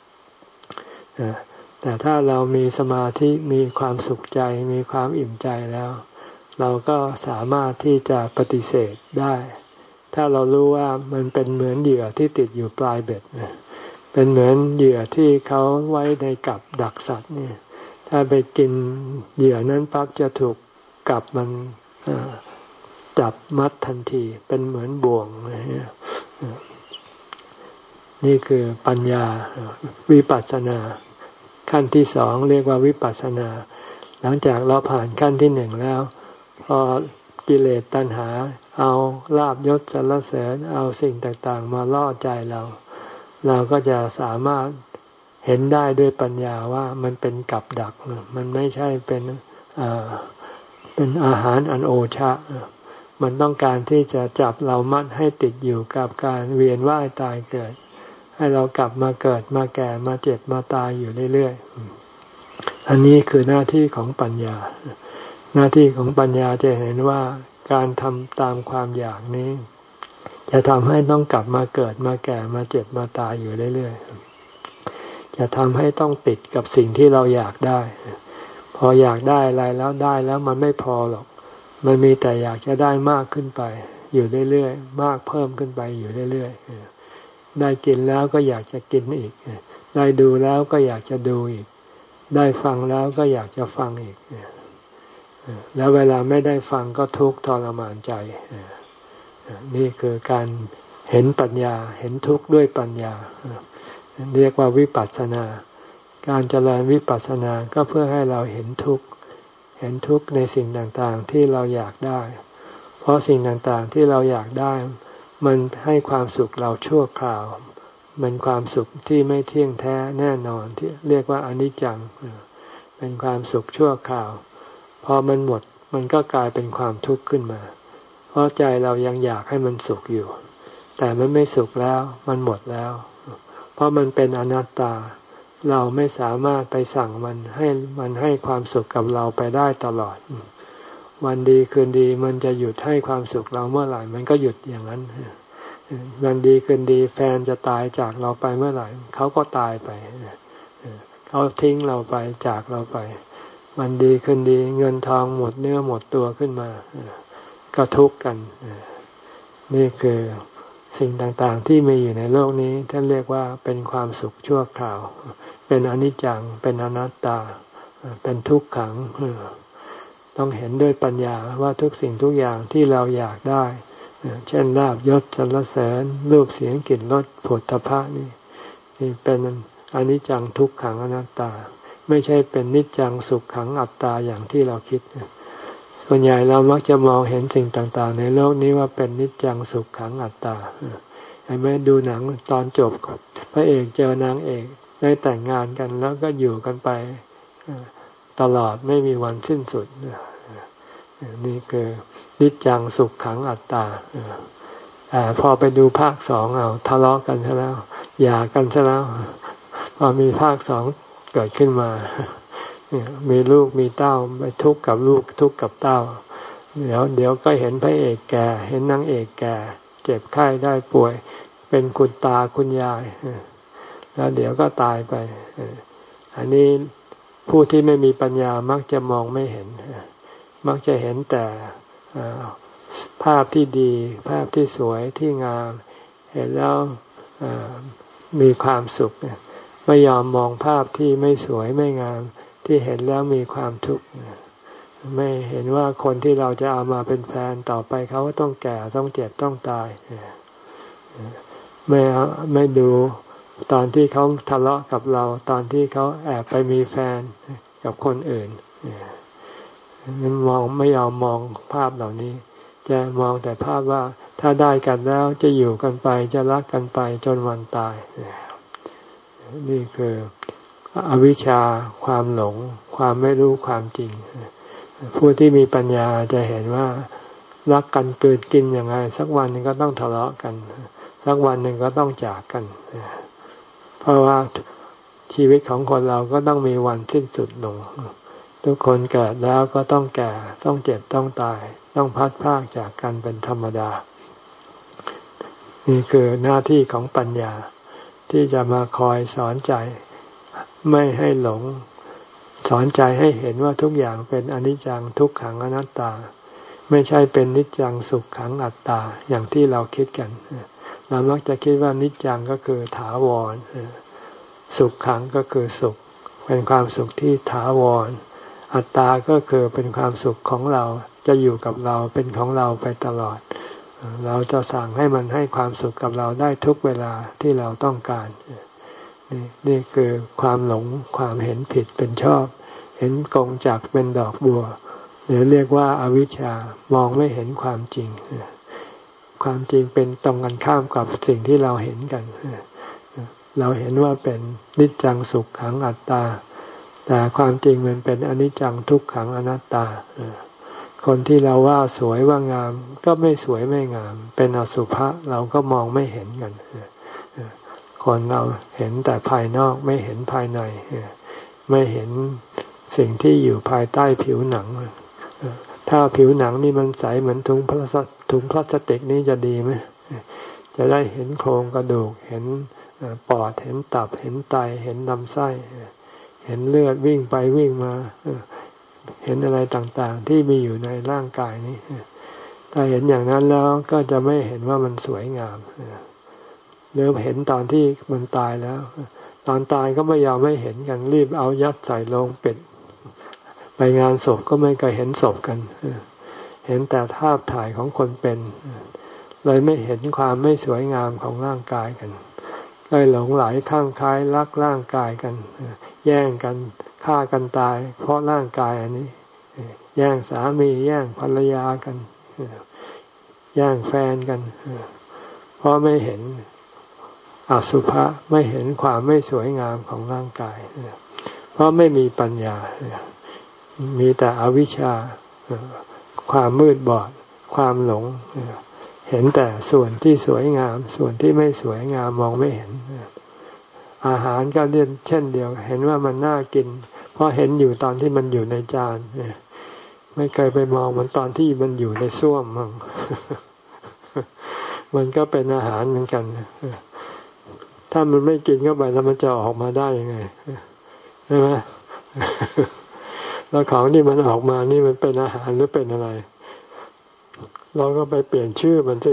แต่ถ้าเรามีสมาธิมีความสุขใจมีความอิ่มใจแล้วเราก็สามารถที่จะปฏิเสธได้ถ้าเรารู้ว่ามันเป็นเหมือนเหยื่อที่ติดอยู่ปลายเบ็ดเป็นเหมือนเหยื่อที่เขาไว้ในกับดักสัตว์เนี่ยถ้าไปกินเหยื่อนั้นปั๊บจะถูกกับมันจับมัดทันทีเป็นเหมือนบ่วงนี่คือปัญญาวิปัสสนาขั้นที่สองเรียกว่าวิปัสสนาหลังจากเราผ่านขั้นที่หนึ่งแล้วพอกิเลสตัณหาเอาลาภยศสรรเสริญเอาสิ่งต่างๆมาล่อใจเราเราก็จะสามารถเห็นได้ด้วยปัญญาว่ามันเป็นกับดักมันไม่ใช่เป็นอ่าเป็นอาหารอันโอชะมันต้องการที่จะจับเรามัดให้ติดอยู่กับการเวียนว่ายตายเกิดให้เรากลับมาเกิดมาแก่มาเจ็บมาตายอยู่เรื่อยๆอันนี้คือหน้าที่ของปัญญาหน้าที่ของปัญญาจะเห็นว่าการทำตามความอยากนี้จะทำให้ต้องกลับมาเกิดมาแก่มาเจ็บมาตายอยู่เรื่อยๆจะทำให้ต้องติดกับสิ่งที่เราอยากได้พออยากได้อะไรแล้วได้แล้วมันไม่พอหรอกมันมีแต่อยากจะได้มากขึ้นไปอยู่เรื่อยๆมากเพิ่มขึ้นไปอยู่เรื่อยๆได้กินแล้วก็อยากจะกินอีกได้ดูแล้วก็อยากจะดูอีกได้ฟังแล้วก็อยากจะฟังอีกแล้วเวลาไม่ได้ฟังก็ทุกข์ทรมานใจนี่คือการเห็นปัญญาเห็นทุกข์ด้วยปัญญาเรียกว่าวิปัสสนาการเจริญวิปัสสนาก็เพื่อให้เราเห็นทุกข์เห็นทุกข์ในสิ่งต่างๆที่เราอยากได้เพราะสิ่งต่างๆที่เราอยากได้มันให้ความสุขเราชั่วคราวมันความสุขที่ไม่เที่ยงแท้แน่นอนที่เรียกว่าอนิจจังเป็นความสุขชั่วคราวพอมันหมดมันก็กลายเป็นความทุกข์ขึ้นมาเพราะใจเรายังอยากให้มันสุขอยู่แต่มันไม่สุขแล้วมันหมดแล้วเพราะมันเป็นอนัตตาเราไม่สามารถไปสั่งมันให้มันให้ความสุขกับเราไปได้ตลอดวันดีคืนดีมันจะหยุดให้ความสุขเราเมื่อไหร่มันก็หยุดอย่างนั้นวันดีคืนดีแฟนจะตายจากเราไปเมื่อไหร่เขาก็ตายไปเขาทิ้งเราไปจากเราไปวันดีคืนดีเงินทองหมดเนื้อหมดตัวขึ้นมาก็ทุกข์กันนี่คือสิ่งต่างๆที่มีอยู่ในโลกนี้ท่านเรียกว่าเป็นความสุขชั่วคราวเป็นอนิจจังเป็นอนัตตาเป็นทุกขังต้องเห็นด้วยปัญญาว่าทุกสิ่งทุกอย่างที่เราอยากได้เช่นลาภยศสรรเสริญรูปเสียงกลิ่นรสโผฏฐัพพะนี่นี่เป็นอนิจจังทุกขังอนัตตาไม่ใช่เป็นนิจจังสุขขังอัตตาอย่างที่เราคิดส่วนใหญ่เรามักจะมองเห็นสิ่งต่างๆในโลกนี้ว่าเป็นนิจจังสุขขังอัตตาเห็นไหมดูหนังตอนจบพระเอกเจอนางเอกได้แต่งงานกันแล้วก็อยู่กันไปตลอดไม่มีวันสิ้นสุดนี่คือนิจจังสุขขังอัตตาแต่พอไปดูภาคสองเอาทะเลาะกันซะแล้วหย่ากันซะแล้วพอมีภาคสองเกิดขึ้นมามีลูกมีเต้าไปทุกข์กับลูกทุกข์กับเต้าเดี๋ยวเดี๋ยวก็เห็นพระเอกแก่เห็นนางเอกแก่เจ็บไข้ได้ป่วยเป็นคุณตาคุณยายแล้วเดี๋ยวก็ตายไปอันนี้ผู้ที่ไม่มีปัญญามักจะมองไม่เห็นมักจะเห็นแต่ภาพที่ดีภาพที่สวยที่งามเห็นแล้วมีความสุขไม่ยอมมองภาพที่ไม่สวยไม่งามที่เห็นแล้วมีความทุกข์ไม่เห็นว่าคนที่เราจะเอามาเป็นแฟนต่อไปเขาต้องแก่ต้องเจ็บต้องตายไม่ไม่ดูตอนที่เขาทะเลาะกับเราตอนที่เขาแอบไปมีแฟนกับคนอื่นนั้นมองไม่ยอมมองภาพเหล่านี้จะมองแต่ภาพว่าถ้าได้กันแล้วจะอยู่กันไปจะรักกันไปจนวันตายนี่คืออวิชชาความหลงความไม่รู้ความจริงผู้ที่มีปัญญาจะเห็นว่ารักกันเกิดกินยังไงสักวันหนึ่งก็ต้องทะเลาะกันสักวันหนึ่งก็ต้องจากกันเพราะว่าชีวิตของคนเราก็ต้องมีวันสิ้นสุดลงทุกคนเกิดแล้วก็ต้องแก่ต้องเจ็บต้องตายต้องพัดพรากจากกันเป็นธรรมดานี่คือหน้าที่ของปัญญาที่จะมาคอยสอนใจไม่ให้หลงสอนใจให้เห็นว่าทุกอย่างเป็นอนิจจังทุกขังอนัตตาไม่ใช่เป็นนิจจังสุขขังอัตตาอย่างที่เราคิดกันเรามักจะคิดว่านิจจังก็คือถาวรสุขขังก็คือสุขเป็นความสุขที่ถาวรอัตตาก็คือเป็นความสุขของเราจะอยู่กับเราเป็นของเราไปตลอดเราจะสั่งให้มันให้ความสุขกับเราได้ทุกเวลาที่เราต้องการนี่นี่คือความหลงความเห็นผิดเป็นชอบเห็นกงจักรเป็นดอกบัวหรือเรียกว่าอวิชชามองไม่เห็นความจริงความจริงเป็นตรงกันข้ามกับสิ่งที่เราเห็นกันเราเห็นว่าเป็นนิจจังสุขขังอัตตาแต่ความจริงมันเป็นอนิจจังทุกขังอนัตตาคนที่เราว่าสวยว่างามก็ไม่สวยไม่งามเป็นอสุภะเราก็มองไม่เห็นกันคนเราเห็นแต่ภายนอกไม่เห็นภายในไม่เห็นสิ่งที่อยู่ภายใต้ผิวหนังถ้าผิวหนังนี่มันใสเหมือนถุงพลาสถุงพลาสติกนี่จะดีไหมจะได้เห็นโครงกระดูกเห็นปอดเห็นตับเห็นไตเห็นลำไส้เห็นเลือดวิ่งไปวิ่งมาเห็นอะไรต่างๆที่มีอยู่ในร่างกายนี้ถ้าเห็นอย่างนั้นแล้วก็จะไม่เห็นว่ามันสวยงามเริ่มเห็นตอนที่มันตายแล้วตอนตายก็ไม่ยอมไม่เห็นกันรีบเอายัดใส่โลงเป็ดไปงานศพก็ไม่เคยเห็นศพกันเห็นแต่ภาพถ่ายของคนเป็นเลยไม่เห็นความไม่สวยงามของร่างกายกันเลยหลงไหลข้างคล้ายรักร่างกายกันแย่งกันฆ่ากันตายเพราะร่างกายอันนี้แย่งสามีแย่งภรรยากันแย่งแฟนกันเพราะไม่เห็นอสุภะไม่เห็นความไม่สวยงามของร่างกายเพราะไม่มีปัญญามีแต่อวิชชาความมืดบอดความหลงเห็นแต่ส่วนที่สวยงามส่วนที่ไม่สวยงามมองไม่เห็นอาหารก็เรียนเช่นเดียวเห็นว่ามันน่ากินเพราะเห็นอยู่ตอนที่มันอยู่ในจานไม่เคยไปมองมันตอนที่มันอยู่ในส้วมมั่งมันก็เป็นอาหารเหมือนกันถ้ามันไม่กินเข้าไปแล้วมันจะออกมาได้ยังไงใช่ไหมแล้วของที่มันออกมานี่มันเป็นอาหารหรือเป็นอะไรเราก็ไปเปลี่ยนชื่อมันสิ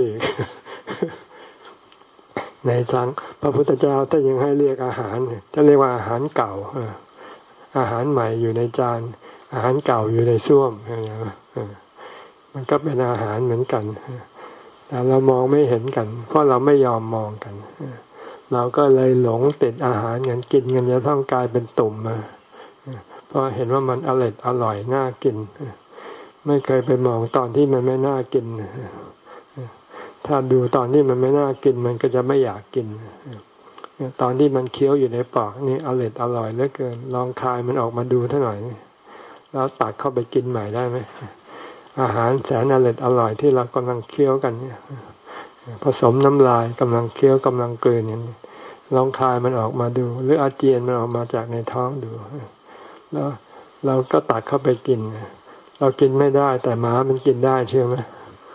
ในทางพระพุทธเจ้าถ้ายังให้เรียกอาหารจะเรียกว่าอาหารเก่าอาหารใหม่อยู่ในจานอาหารเก่าอยู่ในส้วมมันก็เป็นอาหารเหมือนกันแต่เรามองไม่เห็นกันเพราะเราไม่ยอมมองกันเราก็เลยหลงติดอาหารกันกินกันจะต้องกลายเป็นตุ่มมาเพราะเห็นว่ามันอร่อยอร่อยน่ากินไม่เคยไปมองตอนที่มันไม่น่ากินถ้าดูตอนที่มันไม่น่ากินมันก็จะไม่อยากกินตอนที่มันเคี้ยวอยู่ในปากนี่อร่อยอร่อยเหลือเกินลองคายมันออกมาดูเท่าหน่อยแล้วตักเข้าไปกินใหม่ได้ไหมอาหารแสนอร่อยอร่อยที่เรากำลังเคี้ยวกันเนี่ยผสมน้ำลายกำลังเคี้ยวกำลังกลืนอย่างนี้ลองคายมันออกมาดูหรืออาเจียนมันออกมาจากในท้องดูแล้วเราก็ตักเข้าไปกินเรากินไม่ได้แต่หมามันกินได้เชื่อไหม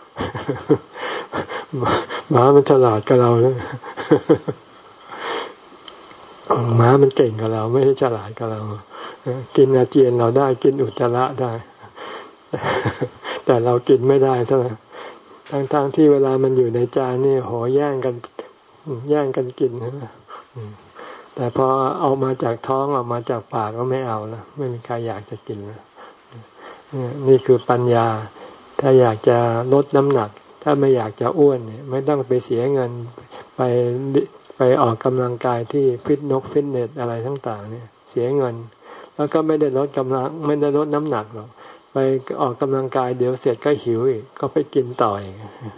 หมามันฉลาดกับเราเลยหมามันเก่งกับเราไม่ใช่ฉลาดกับเรากินอาเจียนเราได้กินอุจจาระได้แต่เรากินไม่ได้ใช่ไหมทั้งๆที่เวลามันอยู่ในจานนี่โหแย่งกันแย่งกันกินนะแต่พอเอามาจากท้องออกมาจากปากก็ไม่เอาแล้วไม่มีใครอยากจะกินแล้วนี่คือปัญญาถ้าอยากจะลดน้ำหนักถ้าไม่อยากจะอ้วนเนี่ยไม่ต้องไปเสียเงินไปไปออกกำลังกายที่ฟิตนกฟิตเนสอะไรต่างๆเนี่ยเสียเงินแล้วก็ไม่ได้ลดกำลังไม่ได้ลดน้ำหนักหรอกไปออกกำลังกายเดี๋ยวเสร็จก็หิวอีกก็ไปกินต่ออีก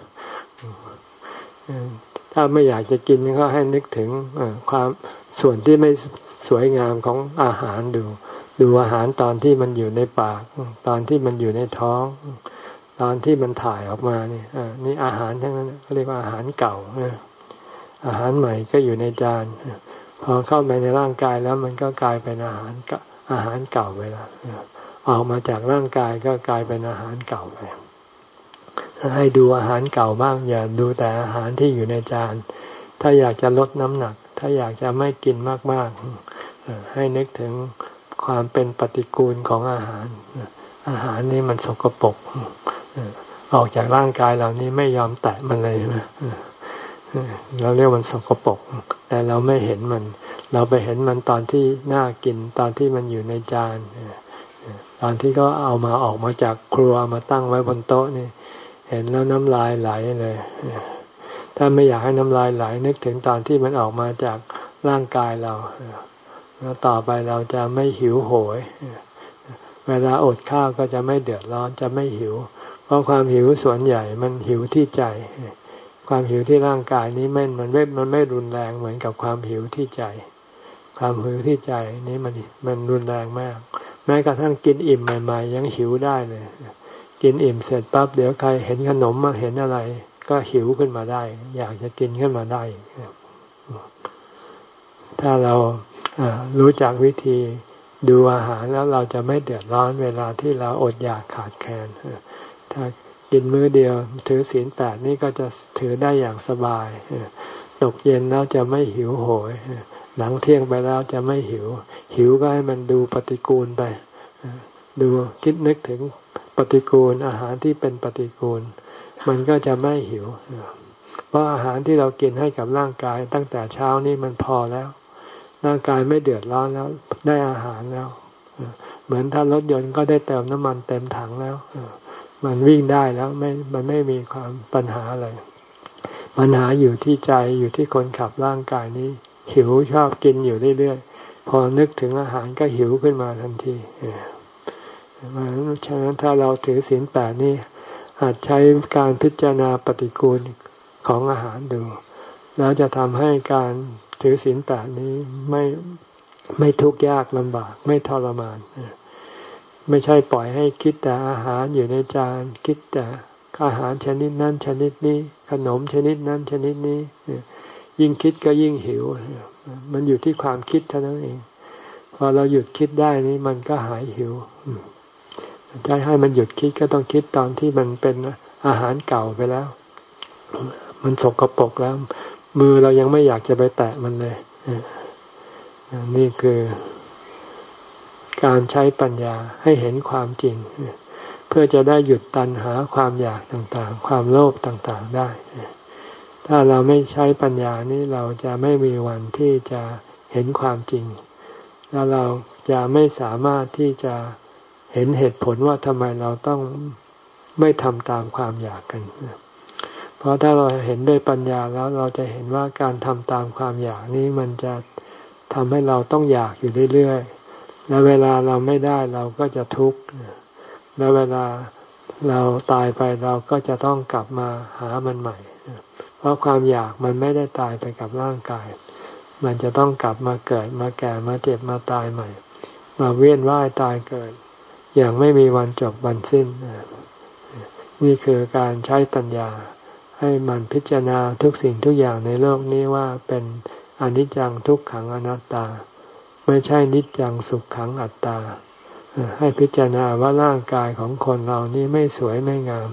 ถ้าไม่อยากจะกินก็ให้นึกถึงความส่วนที่ไม่สวยงามของอาหารดูดูอาหารตอนที่มันอยู่ในปากตอนที่มันอยู่ในท้องตอนที่มันถ่ายออกมานี่นี่อาหารทั้งนั้นเรียกว่าอาหารเก่าอาหารใหม่ก็อยู่ในจานพอเข้าไปในร่างกายแล้วมันก็กลายเป็นอาหารอาหารเก่าไปแล้วออกมาจากร่างกายก็กลายเป็นอาหารเก่าไปให้ดูอาหารเก่าบ้างอย่าดูแต่อาหารที่อยู่ในจานถ้าอยากจะลดน้ำหนักถ้าอยากจะไม่กินมากๆให้นึกถึงความเป็นปฏิกูลของอาหารอาหารนี่มันสกปรกออกจากร่างกายเรานี่ไม่ยอมแตะมันเลยนะเราเรียกมันสกปรกแต่เราไม่เห็นมันเราไปเห็นมันตอนที่น่ากินตอนที่มันอยู่ในจานตอนที่ก็เอามาออกมาจากครัวมาตั้งไว้บนโต๊ะนี่เห็นแล้วน้ำลายไหลเลยถ้าไม่อยากให้น้ำลายไหลนึกถึงตอนที่มันออกมาจากร่างกายเราแล้วต่อไปเราจะไม่หิวโหยเวลาอดข้าวก็จะไม่เดือดร้อนจะไม่หิวเพราะความหิวส่วนใหญ่มันหิวที่ใจความหิวที่ร่างกายนี้มันมันไม่มันไม่รุนแรงเหมือนกับความหิวที่ใจความหิวที่ใจนี้มันมันรุนแรงมากแม้กระทั่งกินอิ่มใหม่ๆยังหิวได้เลยกินอิ่มเสร็จปั๊บเดี๋ยวใครเห็นขนมมาเห็นอะไรก็หิวขึ้นมาได้อยากจะกินขึ้นมาได้ถ้าเรารู้จักวิธีดูอาหารแล้วเราจะไม่เดือดร้อนเวลาที่เราอดอยากขาดแคลนถ้ากินมื้อเดียวถือศีลแปดนี่ก็จะถือได้อย่างสบายตกเย็นแล้วจะไม่หิวโหยหลังเที่ยงไปแล้วจะไม่หิวหิวก็ให้มันดูปฏิกูลไปดูคิดนึกถึงปฏิกูลอาหารที่เป็นปฏิกูลมันก็จะไม่หิวเพราะอาหารที่เรากินให้กับร่างกายตั้งแต่เช้านี่มันพอแล้วร่างกายไม่เดือดร้อนแล้วได้อาหารแล้วเหมือนถ้ารถยนต์ก็ได้เติมน้ำมันเต็มถังแล้วมันวิ่งได้แล้วไม่มันไม่มีความปัญหาอะไรปัญหาอยู่ที่ใจอยู่ที่คนขับร่างกายนี้หิวชอบกินอยู่เรื่อยๆพอนึกถึงอาหารก็หิวขึ้นมาทันทีฉะนั้นถ้าเราถือศีลแปดนี่อาจใช้การพิจารณาปฏิกูลของอาหารดูแล้วจะทำให้การถือศีลแปดนี้ไม่ไม่ทุกข์ยากลำบากไม่ทรมานไม่ใช่ปล่อยให้คิดแต่อาหารอยู่ในจานคิดแต่อาหารชนิดนั้นชนิดนี้ขนมชนิดนั้นชนิดนี้ยิ่งคิดก็ยิ่งหิวมันอยู่ที่ความคิดเท่านั้นเองพอเราหยุดคิดได้นี้มันก็หายหิวจะให้มันหยุดคิดก็ต้องคิดตอนที่มันเป็นอาหารเก่าไปแล้วมันสกปรกแล้วมือเรายังไม่อยากจะไปแตะมันเลยนี่คือการใช้ปัญญาให้เห็นความจริงเพื่อจะได้หยุดตัณหาความอยากต่างๆความโลภต่างๆได้ถ้าเราไม่ใช้ปัญญานี้เราจะไม่มีวันที่จะเห็นความจริงแล้วเราจะไม่สามารถที่จะเห็นเหตุผลว่าทำไมเราต้องไม่ทำตามความอยากกันเพราะถ้าเราเห็นด้วยปัญญาแล้วเราจะเห็นว่าการทำตามความอยากนี้มันจะทำให้เราต้องอยากอยู่เรื่อยๆและเวลาเราไม่ได้เราก็จะทุกข์และเวลาเราตายไปเราก็จะต้องกลับมาหามันใหม่เพราะความอยากมันไม่ได้ตายไปกับร่างกายมันจะต้องกลับมาเกิดมาแก่มาเจ็บมาตายใหม่มาเวียนว่ายตายเกิดอย่างไม่มีวันจบวันสิ้นนี่คือการใช้ปัญญาให้มันพิจารณาทุกสิ่งทุกอย่างในโลกนี้ว่าเป็นอนิจจังทุกขังอนัตตาไม่ใช่นิจจังสุขขังอัตตาให้พิจารณาว่าร่างกายของคนเรานี้ไม่สวยไม่งาม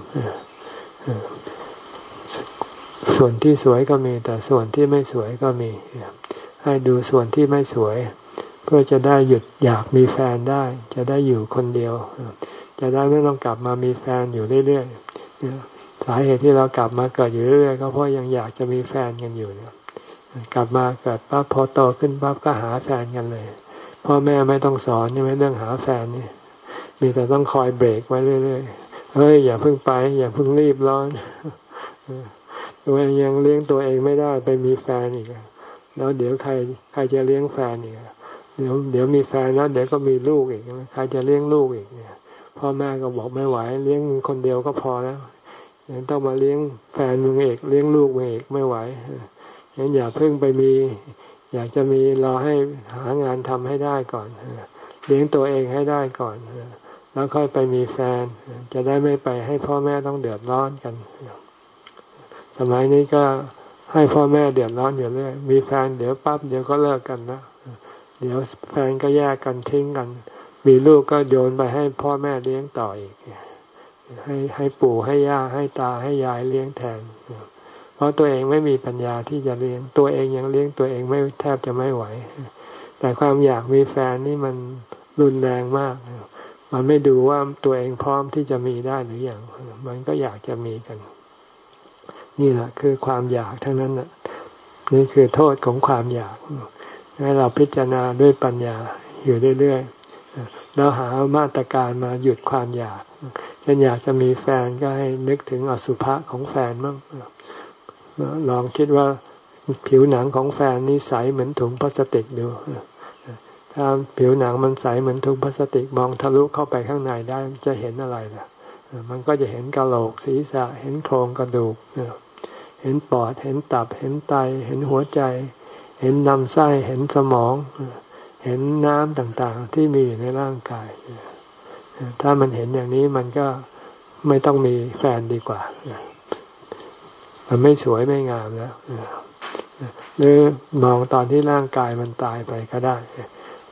ส่วนที่สวยก็มีแต่ส่วนที่ไม่สวยก็มีให้ดูส่วนที่ไม่สวยเพื่อจะได้หยุดอยากมีแฟนได้จะได้อยู่คนเดียวจะได้ไม่ต้องกลับมามีแฟนอยู่เรื่อยๆสาเหตุที่เรากลับมาเกิดอยู่เรื่อยๆก็เพราะยังอยากจะมีแฟนกันอยู่กลับมาเกิดปั๊บพอโตขึ้นปั๊บก็หาแฟนกันเลยพ่อแม่ไม่ต้องสอนใช่ไหมเรื่องหาแฟนนี่มีแต่ต้องคอยเบรกไว้เรื่อยๆเฮ้ยอย่าเพิ่งไปอย่าเพิ่งรีบร้อนตัวเองยังเลี้ยงตัวเองไม่ได้ไปมีแฟนอีกแล้วเดี๋ยวใครใครจะเลี้ยงแฟนอีกเดี๋ยวเดี๋ยวมีแฟนแล้วเดี๋ยวก็มีลูกอีกใครจะเลี้ยงลูกอีกเนี่ยพ่อแม่ก็บอกไม่ไหวเลี้ยงคนเดียวก็พอแล้วยังต้องมาเลี้ยงแฟนมึงเอกเลี้ยงลูกมึงเอกไม่ไหวงั้นอย่าเพิ่งไปมีอยากจะมีรอให้หางานทำให้ได้ก่อนเลี้ยงตัวเองให้ได้ก่อนแล้วค่อยไปมีแฟนจะได้ไม่ไปให้พ่อแม่ต้องเดือดร้อนกันสมัยนี้ก็ให้พ่อแม่เดือดร้อนอยู่เรื่อยมีแฟนเดี๋ยวปั๊บเดี๋ยวก็เลิกกันนะเดี๋ยวแฟนก็แยกกันทิ้งกันมีลูกก็โยนไปให้พ่อแม่เลี้ยงต่ออีกให้ให้ปู่ให้ย่าให้ตาให้ยายเลี้ยงแทนเพราะตัวเองไม่มีปัญญาที่จะเลี้ยงตัวเองยังเลี้ยงตัวเองไม่แทบจะไม่ไหวแต่ความอยากมีแฟนนี่มันรุนแรงมากมันไม่ดูว่าตัวเองพร้อมที่จะมีได้หรือยังมันก็อยากจะมีกันนี่แหละคือความอยากทั้งนั้นน่ะนี่คือโทษของความอยากให้เราพิจารณาด้วยปัญญาอยู่เรื่อยๆแล้วหามาตรการมาหยุดความอยากเช่นอยากจะมีแฟนก็ให้นึกถึงอสุภะของแฟนบ้างลองคิดว่าผิวหนังของแฟนนี่ใสเหมือนถุงพลาสติกดูถ้าผิวหนังมันใสเหมือนถุงพลาสติกมองทะลุเข้าไปข้างในได้จะเห็นอะไรล่ะมันก็จะเห็นกะโหลกศีรษะเห็นโครงกระดูกเห็นปอดเห็นตับเห็นไตเห็นหัวใจเห็นลำไส้เห็นสมองเห็นน้ำต่างๆที่มีอยู่ในร่างกายถ้ามันเห็นอย่างนี้มันก็ไม่ต้องมีแฟนดีกว่ามันไม่สวยไม่งามแล้วหรือมองตอนที่ร่างกายมันตายไปก็ได้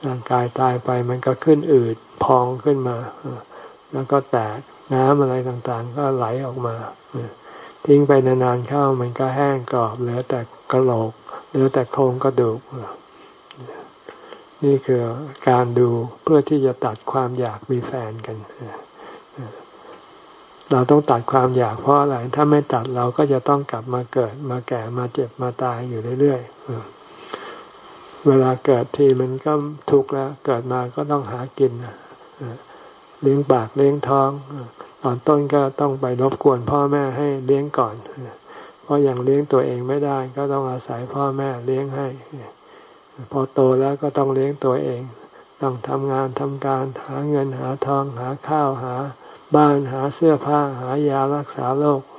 ร่างกายตายไปมันก็ขึ้นอืดพองขึ้นมาแล้วก็แตกน้ำอะไรต่างๆก็ไหลออกมาทิ้งไปนานๆเข้ามันก็แห้งกรอบเหลือแต่กระโหลกเหลือแต่โครงกระดูกนี่คือการดูเพื่อที่จะตัดความอยากมีแฟนกันเราต้องตัดความอยากเพราะอะไรถ้าไม่ตัดเราก็จะต้องกลับมาเกิดมาแก่มาเจ็บมาตายอยู่เรื่อยๆเวลาเกิดทีมันก็ทุกข์แล้วเกิดมาก็ต้องหากินเลี้ยงปากเลี้ยงท้องตอนต้นก็ต้องไปรบกวนพ่อแม่ให้เลี้ยงก่อนเพราะยังเลี้ยงตัวเองไม่ได้ก็ต้องอาศัยพ่อแม่เลี้ยงให้พอโตแล้วก็ต้องเลี้ยงตัวเองต้องทำงานทำการหาเงินหาทองหาข้าวหาบ้านหาเสื้อผ้าหายารักษาโรค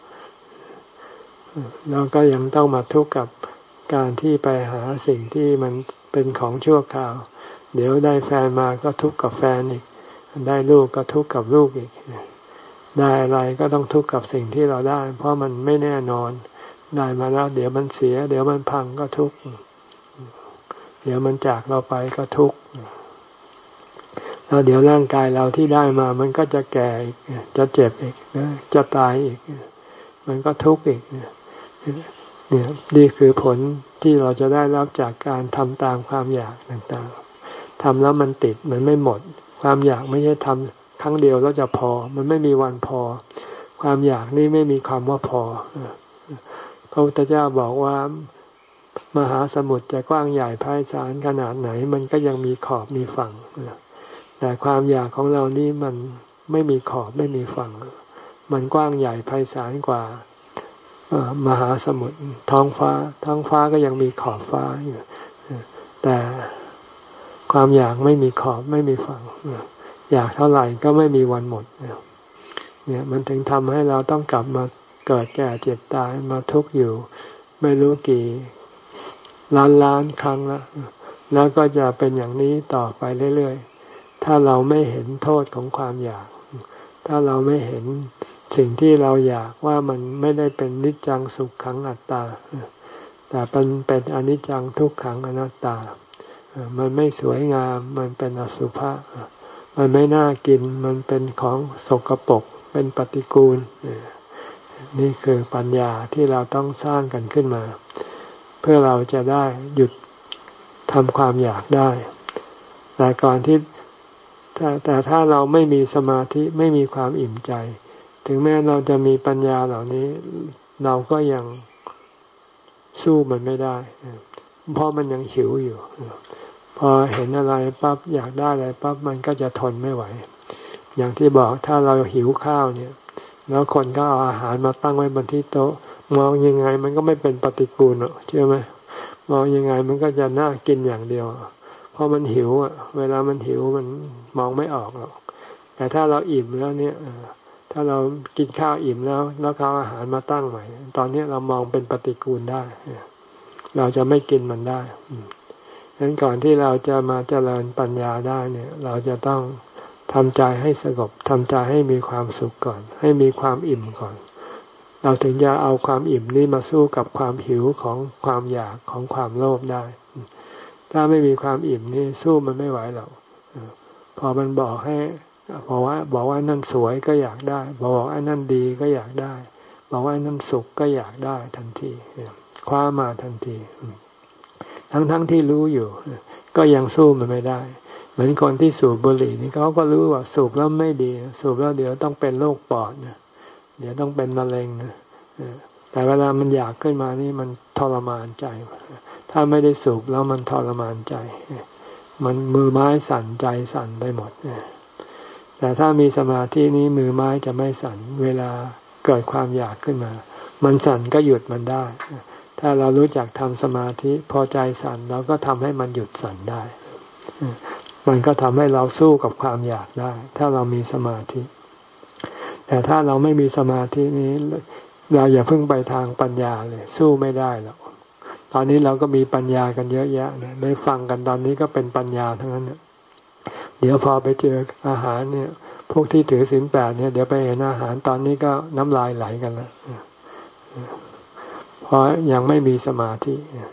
แล้วก็ยังต้องมาทุกข์กับการที่ไปหาสิ่งที่มันเป็นของชั่วคราวเดี๋ยวได้แฟนมาก็ทุกข์กับแฟนอีกได้ลูกก็ทุกข์กับลูกอีกได้อะไรก็ต้องทุกข์กับสิ่งที่เราได้เพราะมันไม่แน่นอนได้มาแล้วเดี๋ยวมันเสียเดี๋ยวมันพังก็ทุกข์เดี๋ยวมันจากเราไปก็ทุกข์แล้วเดี๋ยวร่างกายเราที่ได้มามันก็จะแก่อีกจะเจ็บอีกจะตายอีกมันก็ทุกข์อีกเนี่ยนี่คือผลที่เราจะได้รับจากการทำตามความอยากต่างๆทำแล้วมันติดมันไม่หมดความอยากไม่ใช่ทำครั้งเดียวแล้วจะพอมันไม่มีวันพอความอยากนี่ไม่มีคำว่าพอพระพุทธเจ้าบอกว่ามหาสมุทรจะกว้างใหญ่ไพศาลขนาดไหนมันก็ยังมีขอบมีฝั่งแต่ความอยากของเรานี่มันไม่มีขอบไม่มีฝั่งมันกว้างใหญ่ไพศาลกว่ามหาสมุทรท้องฟ้าท้องฟ้าก็ยังมีขอบฟ้าอยู่แต่ความอยากไม่มีขอบไม่มีฝั่งอยากเท่าไหร่ก็ไม่มีวันหมดเนี่ยมันถึงทำให้เราต้องกลับมาเกิดแก่เจ็บตายมาทุกข์อยู่ไม่รู้กี่ล้านล้านครั้งแล้วแล้วก็จะเป็นอย่างนี้ต่อไปเรื่อยๆถ้าเราไม่เห็นโทษของความอยากถ้าเราไม่เห็นสิ่งที่เราอยากว่ามันไม่ได้เป็นนิจจังสุขขังอัตตาแต่เป็นเป็นอนิจจังทุกขังอนัตตามันไม่สวยงามมันเป็นอสุภะมันไม่น่ากินมันเป็นของสกปรกเป็นปฏิกูลนี่คือปัญญาที่เราต้องสร้างกันขึ้นมาเพื่อเราจะได้หยุดทำความอยากได้แต่ก่อนที่แต่แต่ถ้าเราไม่มีสมาธิไม่มีความอิ่มใจถึงแม้เราจะมีปัญญาเหล่านี้เราก็ยังสู้มันไม่ได้เพราะมันยังหิวอยู่พอเห็นอะไรปั๊บอยากได้อะไรปั๊บมันก็จะทนไม่ไหวอย่างที่บอกถ้าเราหิวข้าวเนี่ยแล้วคนก็เอาอาหารมาตั้งไว้บนที่โต๊ะมองยังไงมันก็ไม่เป็นปฏิกูลหรอกเชื่อไหมมองยังไงมันก็จะน่ากินอย่างเดียวเพราะมันหิวอ่ะเวลามันหิวมันมองไม่ออกหรอกแต่ถ้าเราอิ่มแล้วเนี่ยถ้าเรากินข้าวอิ่มแล้วแล้วเขาเอาอาหารมาตั้งใหม่ตอนนี้เรามองเป็นปฏิกูลได้เราจะไม่กินมันได้ฉะนั้นก่อนที่เราจะมาเจริญปัญญาได้เนี่ยเราจะต้องทำใจให้สงบทำใจให้มีความสุขก่อนให้มีความอิ่มก่อนเราถึงจะเอาความอิ่มนี้มาสู้กับความหิวของความอยากของความโลภได้ถ้าไม่มีความอิ่มนี่สู้มันไม่ไหวหรอกพอมันบอกให้บอกว่าบอกว่านั่นสวยก็อยากได้บอกว่านั่นดีก็อยากได้บอกว่านั่นสุขก็อยากได้ทันทีคว้ามาทันทีทั้งทั้งที่รู้อยู่ก็ยังสู้มันไม่ได้เหมือนคนที่สูบบุหรี่นี่เขาก็รู้ว่าสูบแล้วไม่ดีสูบแล้วเดี๋ยวต้องเป็นโรคปอดนะเดี๋ยวต้องเป็นมะเร็งนะแต่เวลามันอยากขึ้นมานี่มันทรมานใจถ้าไม่ได้สูบแล้วมันทรมานใจมันมือไม้สั่นใจสั่นไปหมดแต่ถ้ามีสมาธินี้มือไม้จะไม่สั่นเวลาเกิดความอยากขึ้นมามันสั่นก็หยุดมันได้ถ้าเรารู้จักทำสมาธิพอใจสั่นเราก็ทำให้มันหยุดสั่นได้มันก็ทำให้เราสู้กับความอยากได้ถ้าเรามีสมาธิแต่ถ้าเราไม่มีสมาธินี้เราอย่าเพิ่งไปทางปัญญาเลยสู้ไม่ได้หรอกตอนนี้เราก็มีปัญญากันเยอะแยะเนี่ยได้ฟังกันตอนนี้ก็เป็นปัญญาทั้งนั้นเนี่ยเดี๋ยวพอไปเจออาหารเนี่ยพวกที่ถือศีลแปดเนี่ยเดี๋ยวไปเห็นอาหารตอนนี้ก็น้ำลายไหลกันแล้วเพราะยังไม่มีสมาธิ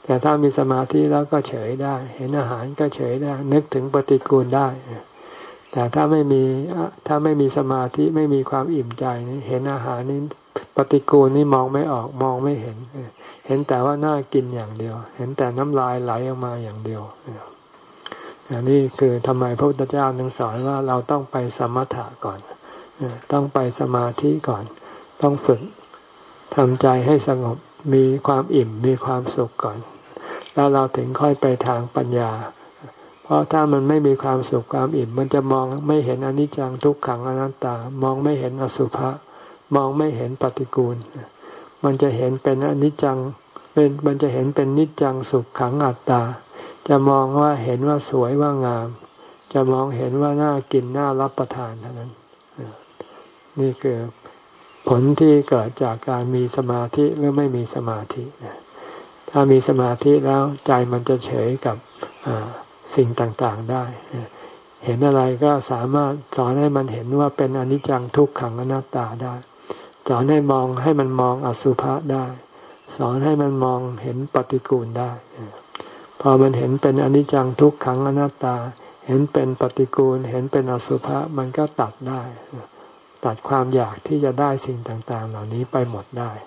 แต่ถ้ามีสมาธิแล้วก็เฉยได้เห็นอาหารก็เฉยได้นึกถึงปฏิกูลได้แต่ถ้าไม่มีถ้าไม่มีสมาธิไม่มีความอิ่มใจนี่เห็นอาหารนี้ปฏิกูลนี่มองไม่ออกมองไม่เห็นเห็นแต่ว่าน่ากินอย่างเดียวเห็นแต่น้ำลายไหลออกมาอย่างเดียวอันนี้คือทำไมพระพุทธเจ้าจึงสอนว่าเราต้องไปสมถะก่อนต้องไปสมาธิก่อนต้องฝึกทำใจให้สงบมีความอิ่มมีความสุขก่อนแล้วเราถึงค่อยไปทางปัญญาเพราะถ้ามันไม่มีความสุขความอิ่มมันจะมองไม่เห็นอนิจจังทุกขังอนัตตามองไม่เห็นอสุภะมองไม่เห็นปฏิกูลมันจะเห็นเป็นอนิจจังเป็นมันจะเห็นเป็นนิจจังสุขขังอัตตาจะมองว่าเห็นว่าสวยว่างามจะมองเห็นว่าน่ากินน่ารับประทานเท่านั้นนี่คือผลที่เกิดจากการมีสมาธิหรือไม่มีสมาธิถ้ามีสมาธิแล้วใจมันจะเฉยกับสิ่งต่างๆได้เห็นอะไรก็สามารถสอนให้มันเห็นว่าเป็นอนิจจังทุกขังอนัตตาได้สอนให้มองให้มันมองอสุภะได้สอนให้มันมองเห็นปฏิกูลได้พอมันเห็นเป็นอนิจจังทุกขังอนัตตาเห็นเป็นปฏิกูลเห็นเป็นอสุภะมันก็ตัดได้ตัดความอยากที่จะได้สิ่งต่างๆเหล่านี้ไปหมดได้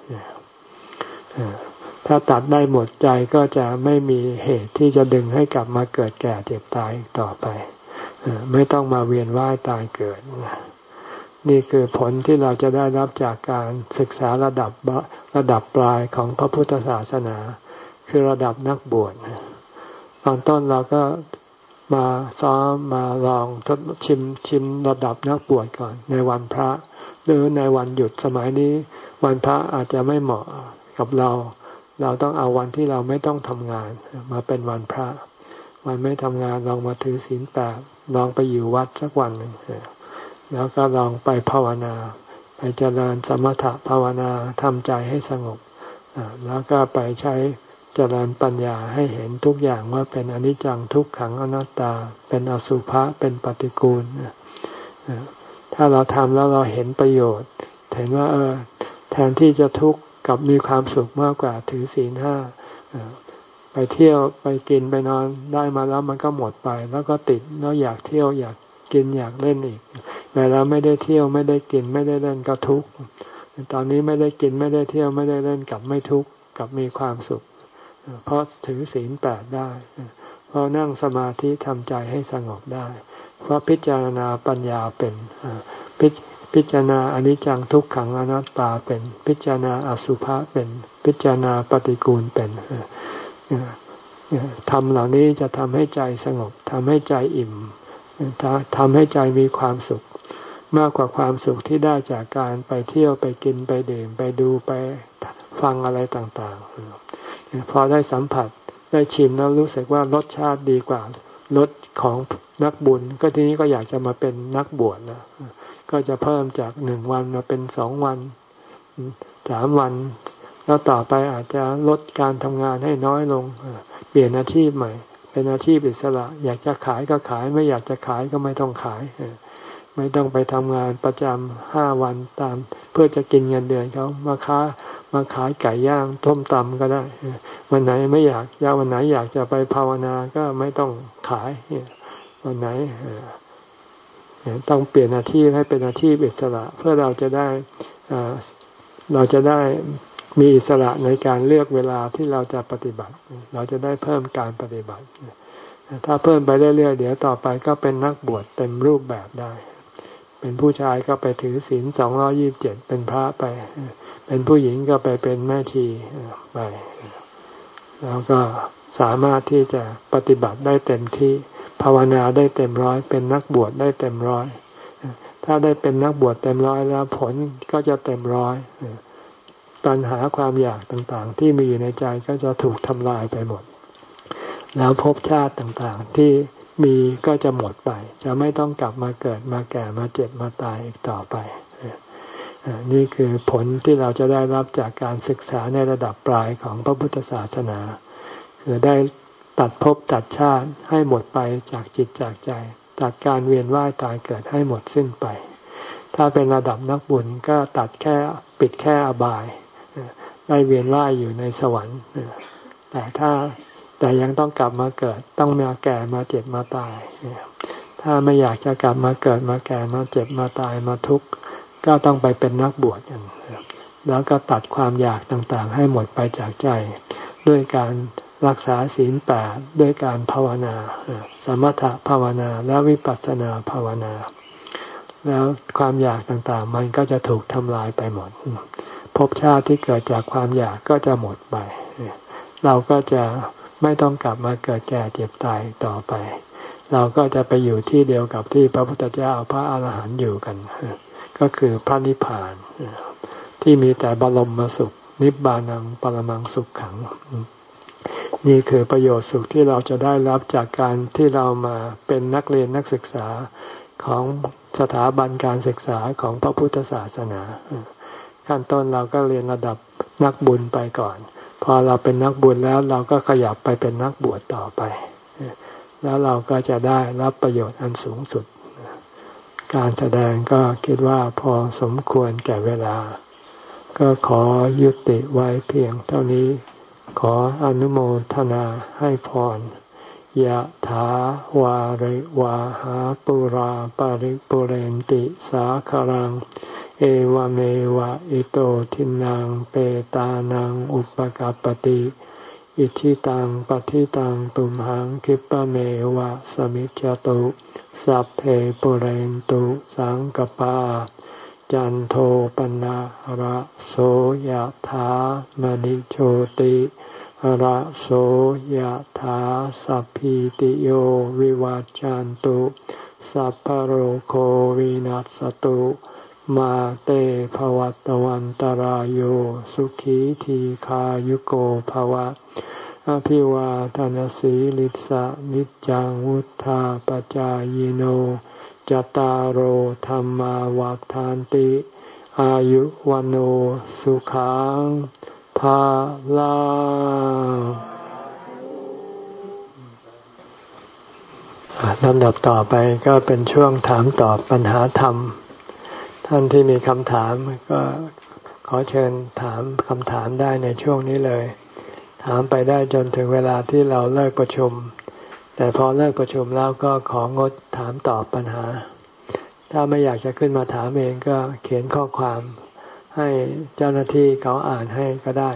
ถ้าตัดได้หมดใจก็จะไม่มีเหตุที่จะดึงให้กลับมาเกิดแก่เจ็บตายต่อไปไม่ต้องมาเวียนว่ายตายเกิดนี่คือผลที่เราจะได้รับจากการศึกษาระดับระดับปลายของพระพุทธศาสนาคือระดับนักบวชตอนต้นเราก็มาซ้อมมาลองทดชิมชิมระดับนักบวชก่อนในวันพระหรือในวันหยุดสมัยนี้วันพระอาจจะไม่เหมาะกับเราเราต้องเอาวันที่เราไม่ต้องทำงานมาเป็นวันพระวันไม่ทำงานลองมาถือศีลแปดลองไปอยู่วัดสักวันหนึ่งแล้วก็ลองไปภาวนาไปเจริญสมถะภาวนาทำใจให้สงบแล้วก็ไปใช้เจริญปัญญาให้เห็นทุกอย่างว่าเป็นอนิจจังทุกขังอนัตตาเป็นอสุภะเป็นปฏิกูลถ้าเราทำแล้วเราเห็นประโยชน์เห็นว่าเออแทนที่จะทุกข์กับมีความสุขมากกว่าถือศีลห้าไปเที่ยวไปกินไปนอนได้มาแล้วมันก็หมดไปแล้วก็ติดแล้วอยากเที่ยวอยากกินอยากเล่นอีกเวลาไม่ได้เที่ยวไม่ได้กินไม่ได้เล่นก็ทุกข์ตอนนี้ไม่ได้กินไม่ได้เที่ยวไม่ได้เล่นกับไม่ทุกข์กับมีความสุขเพราะถือศีลแปดได้เพราะนั่งสมาธิทำใจให้สงบได้เพราะพิจารณาปัญญาเป็นพิพิจารณาอนิจจังทุกขังอนัตตาเป็นพิจารณาอสุภะเป็นพิจารณาปฏิกูลเป็นธรรมเหล่านี้จะทำให้ใจสงบทำให้ใจอิ่มทำให้ใจมีความสุขมากกว่าความสุขที่ได้จากการไปเที่ยวไปกินไปดื่มไปดูไปฟังอะไรต่างๆพอได้สัมผัสได้ชิมแล้วรู้สึกว่ารสชาติดีกว่ารสของนักบุญก็ทีนี้ก็อยากจะมาเป็นนักบวชแล้วก็จะเพิ่มจากหนึ่งวันมาเป็นสองวันสามวันแล้วต่อไปอาจจะลดการทำงานให้น้อยลงเปลี่ยนอาชีพใหม่เป็นอาชีพอิสระอยากจะขายก็ขายไม่อยากจะขายก็ไม่ต้องขายไม่ต้องไปทำงานประจำห้าวันตามเพื่อจะกินเงินเดือนเขามาค้ามาขายไก่ย่างต้มตำก็ได้วันไหนไม่อยากอยากวันไหนอยากจะไปภาวนาก็ไม่ต้องขายวันไหนต้องเปลี่ยนอาชีพให้เป็นอาชีพอิสระเพื่อเราจะได้เราจะได้มีอิสระในการเลือกเวลาที่เราจะปฏิบัติเราจะได้เพิ่มการปฏิบัติถ้าเพิ่มไปเรื่อยๆเดี๋ยวต่อไปก็เป็นนักบวชเต็มรูปแบบได้เป็นผู้ชายก็ไปถือศีลสองร้อยยี่สิบเจ็ดเป็นพระไปเป็นผู้หญิงก็ไปเป็นแม่ชีไปแล้วก็สามารถที่จะปฏิบัติได้เต็มที่ภาวนาได้เต็มร้อยเป็นนักบวชได้เต็มร้อยถ้าได้เป็นนักบวชเต็มร้อยแล้วผลก็จะเต็มร้อยตัณหาความอยากต่างๆที่มีอยู่ในใจก็จะถูกทำลายไปหมดแล้วภพชาติต่างๆที่มีก็จะหมดไปจะไม่ต้องกลับมาเกิดมาแก่มาเจ็บมาตายอีกต่อไปนี่คือผลที่เราจะได้รับจากการศึกษาในระดับปลายของพระพุทธศาสนาคือได้ตัดภพตัดชาติให้หมดไปจากจิตจากใจตัดการเวียนว่ายตายเกิดให้หมดสิ้นไปถ้าเป็นระดับนักบุญก็ตัดแค่ปิดแค่อบายได้เวียนว่ายอยู่ในสวรรค์แต่ถ้าแต่ยังต้องกลับมาเกิดต้องมาแก่มาเจ็บมาตายถ้าไม่อยากจะกลับมาเกิดมาแก่มาเจ็บมาตายมาทุกข์ก็ต้องไปเป็นนักบวชกันแล้วก็ตัดความอยากต่างๆให้หมดไปจากใจด้วยการรักษาศีลแปดด้วยการภาวนาสมถะภาวนาและวิปัสสนาภาวนาแล้วความอยากต่างๆมันก็จะถูกทำลายไปหมดภพชาติที่เกิดจากความอยากก็จะหมดไปเราก็จะไม่ต้องกลับมาเกิดแก่เจ็บตายต่อไปเราก็จะไปอยู่ที่เดียวกับที่พระพุทธเจ้าพระอาหารหันต์อยู่กันก็คือพระนิพพานที่มีแต่บรมสุขนิบบานังปรมังสุขขังนี่คือประโยชน์สุขที่เราจะได้รับจากการที่เรามาเป็นนักเรียนนักศึกษาของสถาบันการศึกษาของพระพุทธศาสนาขั้นต้นเราก็เรียนระดับนักบุญไปก่อนพอเราเป็นนักบุญแล้วเราก็ขยับไปเป็นนักบวชต่อไปแล้วเราก็จะได้รับประโยชน์อันสูงสุดการแสดงก็คิดว่าพอสมควรแก่เวลาก็ขอยุติไว้เพียงเท่านี้ขออนุโมทนาให้พรยะถาวาริวาหาปุราปาริปุเรนติสาคารังเอวเมวะอิโตทินังเปตานังอุปกัปปติอิชิตังปฏิตังตุมหังคิปะเมวะสมิจจตุสัพเพปุเรนตุสังกปาจันโทปนะระโสยถามณิโชติระโสยถาสัพพิติโยวิวัจจันตุสัพพโรโควินัสตุมาเตภวัตวันตารโยสุขีทีขายุโกภวะอภิวาทนสีลิสะนิจังวุธาปจายโนจตารโหธรรมาวาทานติอายุวันโอสุขังภาลังลำดับต่อไปก็เป็นช่วงถามตอบปัญหาธรรมท่านที่มีคำถามก็ขอเชิญถามคำถามได้ในช่วงนี้เลยถามไปได้จนถึงเวลาที่เราเลิกประชุมแต่พอเลิกประชุมแล้วก็ของดถามตอบปัญหาถ้าไม่อยากจะขึ้นมาถามเองก็เขียนข้อความให้เจ้าหน้าที่เขาอ่านให้ก็ได้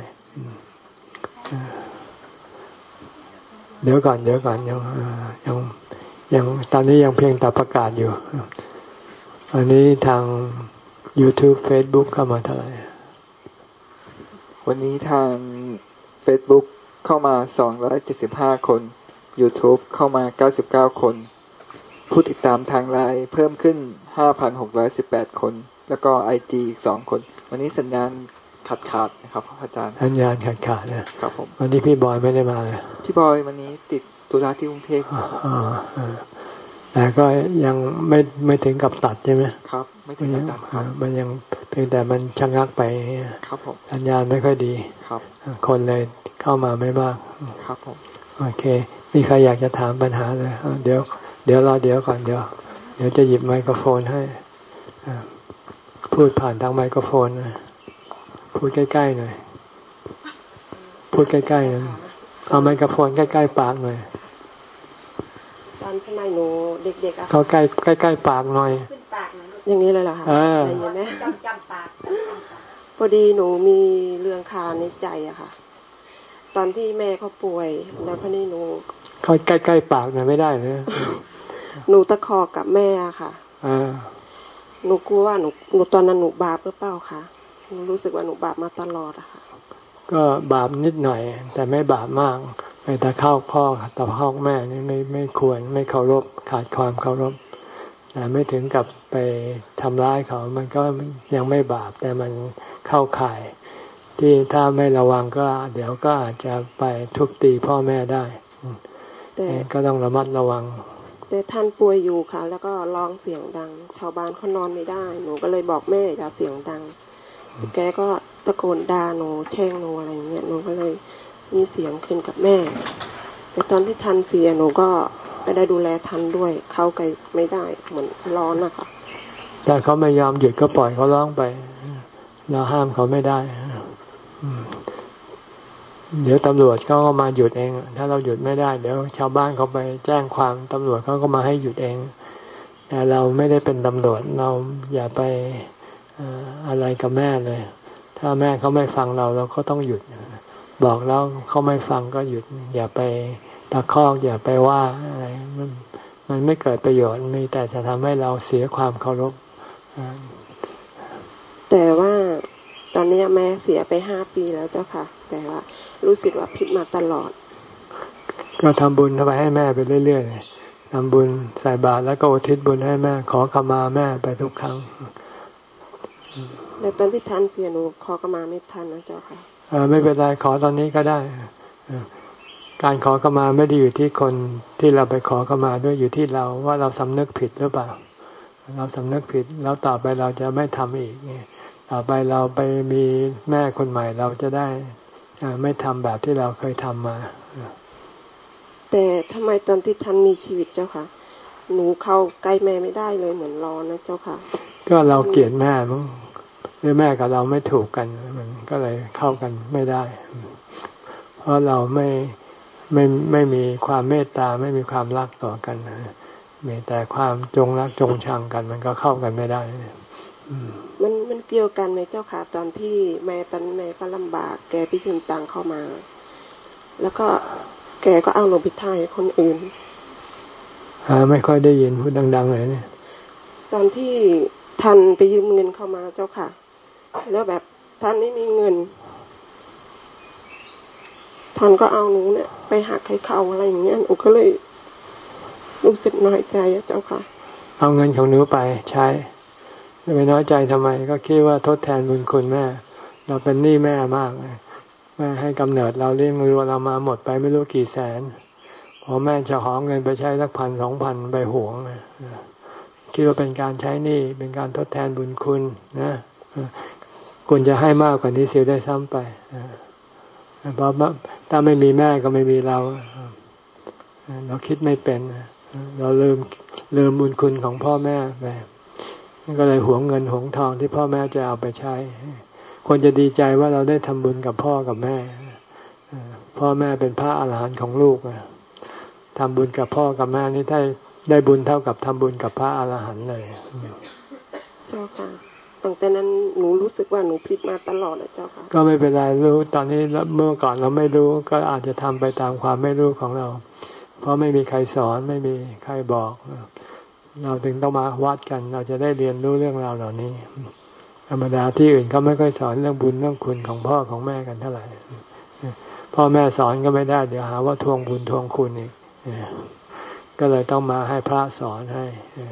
เดี๋ยวก่อนเดี๋ยวก่อนยังยังยังตอนนี้ยังเพียงแต่ประกาศอยู่อันนี้ทาง YouTube Facebook เข้ามาเท่าไหร่วันนี้ทาง Facebook เข้ามาสองร้อยเจ็ดสิบห้าคน YouTube เข้ามาเก้าสิบเก้าคนผู้ติดตามทางไลน์เพิ่มขึ้น ห้าพันหกร้อยสิบแปด คนแล้วก็ ไอ จี อีกสองคนวันนี้สัญญาณขาดขาดนะครับอาจารย์สัญญาณขาดขาดนะครับผมวันนี้พี่บอยไม่ได้มาเลยพี่บอยวันนี้ติดธุระที่กรุงเทพอ๋อแต่ก็ยังไม่ไม่ถึงกับตัดใช่ไหมครับไม่ถึงกับตัดครับมันยังเพียงแต่มันชะงักไปครับผมสัญญาณไม่ค่อยดีครับคนเลยเข้ามาไม่มากครับผมโอเคมีใครอยากจะถามปัญหาเลยเดี๋ยวเดี๋ยวรอเดี๋ยวก่อนเดี๋ยวเดี๋ยวจะหยิบไมโครโฟนให้พูดผ่านทางไมโครโฟนนะพูดใกล้ๆหน่อยพูดใกล้ๆนะเอาไมโครโฟนใกล้ๆปากหน่อยตอนสมัยหนูเด็กๆอะเขาใกล้ใกล้ๆปากหน่อยอย่างนี้เลยเหรอคะอะไรอย่างนี้ไหมจำจำปากพอดีหนูมีเรื่องคาในใจอะค่ะตอนที่แม่เขาป่วยแล้วพอดีหนูเขาใกล้ๆปากหน่อยไม่ได้เลยหนูตะคอกกับแม่ค่ะหนูกลัวว่าหนูหนูตอนนั้นหนูบาปหรือเปล่าคะหนูรู้สึกว่าหนูบาปมาตลอดอะค่ะก็บาปนิดหน่อยแต่ไม่บาปมากไปแต่เข้าพ่อแต่เข้าแม่นี่ไม่ไม่ควรไม่เคารพขาดความเคารพแต่ไม่ถึงกับไปทำร้ายเขามันก็ยังไม่บาปแต่มันเข้าข่ายที่ถ้าไม่ระวังก็เดี๋ยวก็อาจจะไปทุบตีพ่อแม่ได้แต่ก็ต้องระมัดระวังแต่ท่านป่วยอยู่ค่ะแล้วก็ร้องเสียงดังชาวบ้านเขานอนไม่ได้หนูก็เลยบอกแม่อย่าเสียงดังแกก็ตะโกนด่าหนูแช่งหนูอะไรอย่างเงี้ยหนูก็เลยมีเสียงขึ้นกับแม่แต่ตอนที่ทันเสียหนูก็ไม่ได้ดูแลทันด้วยเข้าไปไม่ได้เหมือนร้อนนะคะแต่เขาไม่ยอมหยุดก็ปล่อยเขาร้องไปเราห้ามเขาไม่ได้เดี๋ยวตำรวจเขาก็มาหยุดเองถ้าเราหยุดไม่ได้เดี๋ยวชาวบ้านเขาไปแจ้งความตำรวจเขาก็มาให้หยุดเองแต่เราไม่ได้เป็นตำรวจเราอย่าไปอะไรกับแม่เลยถ้าแม่เขาไม่ฟังเราเราก็ต้องหยุดบอกแล้วเขาไม่ฟังก็หยุดอย่าไปตะคอกอย่าไปว่าอะไรมันมันไม่เกิดประโยชน์มีแต่จะทำให้เราเสียความเคารพแต่ว่าตอนนี้แม่เสียไปห้าปีแล้วเจ้าค่ะแต่ว่ารู้สึกว่าผิดมาตลอดก็ทำบุญเข้าไปให้แม่ไปเรื่อยๆทำบุญใส่บาตรแล้วก็อุทิศบุญให้แม่ขอขมาแม่ไปทุกครั้งแล้วตอนที่ท่านเสียหนูขอขมาไม่ทันนะเจ้าค่ะเออไม่เป็นไรขอตอนนี้ก็ได้การขอขมาไม่ได้อยู่ที่คนที่เราไปขอขมาด้วยอยู่ที่เราว่าเราสำนึกผิดหรือเปล่าเราสำนึกผิดแล้วต่อไปเราจะไม่ทำอีกต่อไปเราไปมีแม่คนใหม่เราจะได้ไม่ทำแบบที่เราเคยทำมาแต่ทำไมตอนที่ท่านมีชีวิตเจ้าค่ะหนูเข้าใกล้แม่ไม่ได้เลยเหมือนรอนะเจ้าค่ะก็เราเกลียดแม่มั้งหรือแม่กับเราไม่ถูกกันมันก็เลยเข้ากันไม่ได้เพราะเราไม่ไม่ไม่มีความเมตตาไม่มีความรักต่อกันมีแต่ความจงรักจงชังกันมันก็เข้ากันไม่ได้มันมันเกี่ยวกันไหมเจ้าค่ะตอนที่แม่ตอนแม่ก็ลำบากแกไปยืมตังค์เข้ามาแล้วก็แกก็เอาลงไปถ่ายคนอื่นหาไม่ค่อยได้ยินพูดดังๆเลยเนี่ยตอนที่ท่านไปยืมเงินเข้ามาเจ้าค่ะแล้วแบบท่านไม่มีเงินท่านก็เอาหนูเนี่ยไปหักให้เขาอะไรอย่างเงี้ยหนูก็เลยรู้สึกน้อยใจเจ้าค่ะเอาเงินของหนูไปใช้ไม่น้อยใจทำไมก็คิดว่าทดแทนบุญคุณแม่เราเป็นหนี้แม่มากแม่ให้กำเนิดเราเลี้ยงดูเรามาหมดไปไม่รู้กี่แสนพอแม่จะขอเงินไปใช้สักพันสองพันไปหวงคิดว่าเป็นการใช้หนี้เป็นการทดแทนบุญคุณนะควรจะให้มากกว่านี้เสียได้ซ้ำไปเพราะถ้าไม่มีแม่ก็ไม่มีเราเราคิดไม่เป็นเราลืมลืมบุญคุณของพ่อแม่ไปก็เลยหวงเงินหวงทองที่พ่อแม่จะเอาไปใช้ควรจะดีใจว่าเราได้ทำบุญกับพ่อกับแม่พ่อแม่เป็นพระอรหันต์ของลูกทำบุญกับพ่อกับแม่นี่ได้ได้บุญเท่ากับทำบุญกับพระอรหันต์เลยเจ้าค่ะตั้งแต่นั้นหนูรู้สึกว่าหนูผิดมาตลอดเลยเจ้าค่ะก็ไม่เป็นไรรู้ตอนนี้เมื่อก่อนเราไม่รู้ก็อาจจะทำไปตามความไม่รู้ของเราเพราะไม่มีใครสอนไม่มีใครบอกเราถึงต้องมาวัดกันเราจะได้เรียนรู้เรื่องราวเหล่านี้ธรรมดาที่อื่นเขาไม่ค่อยสอนเรื่องบุญเรื่องคุณของพ่อของแม่กันเท่าไหร่พ่อแม่สอนก็ไม่ได้เดี๋ยวหาว่าทวงบุญทวงคุณอีกก็เลยต้องมาให้พระสอนให้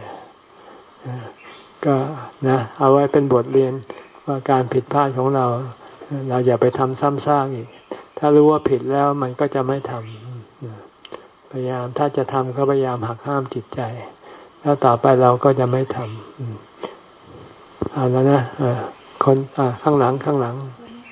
ก็นะเอาไว้เป็นบทเรียนว่าการผิดพลาดของเราเราอย่าไปทำซ้ำซากอีกถ้ารู้ว่าผิดแล้วมันก็จะไม่ทำพยายามถ้าจะทำก็พยายามหักห้ามจิตใจแล้วต่อไปเราก็จะไม่ทำเอาแล้วนะคนข้างหลังข้างหลัง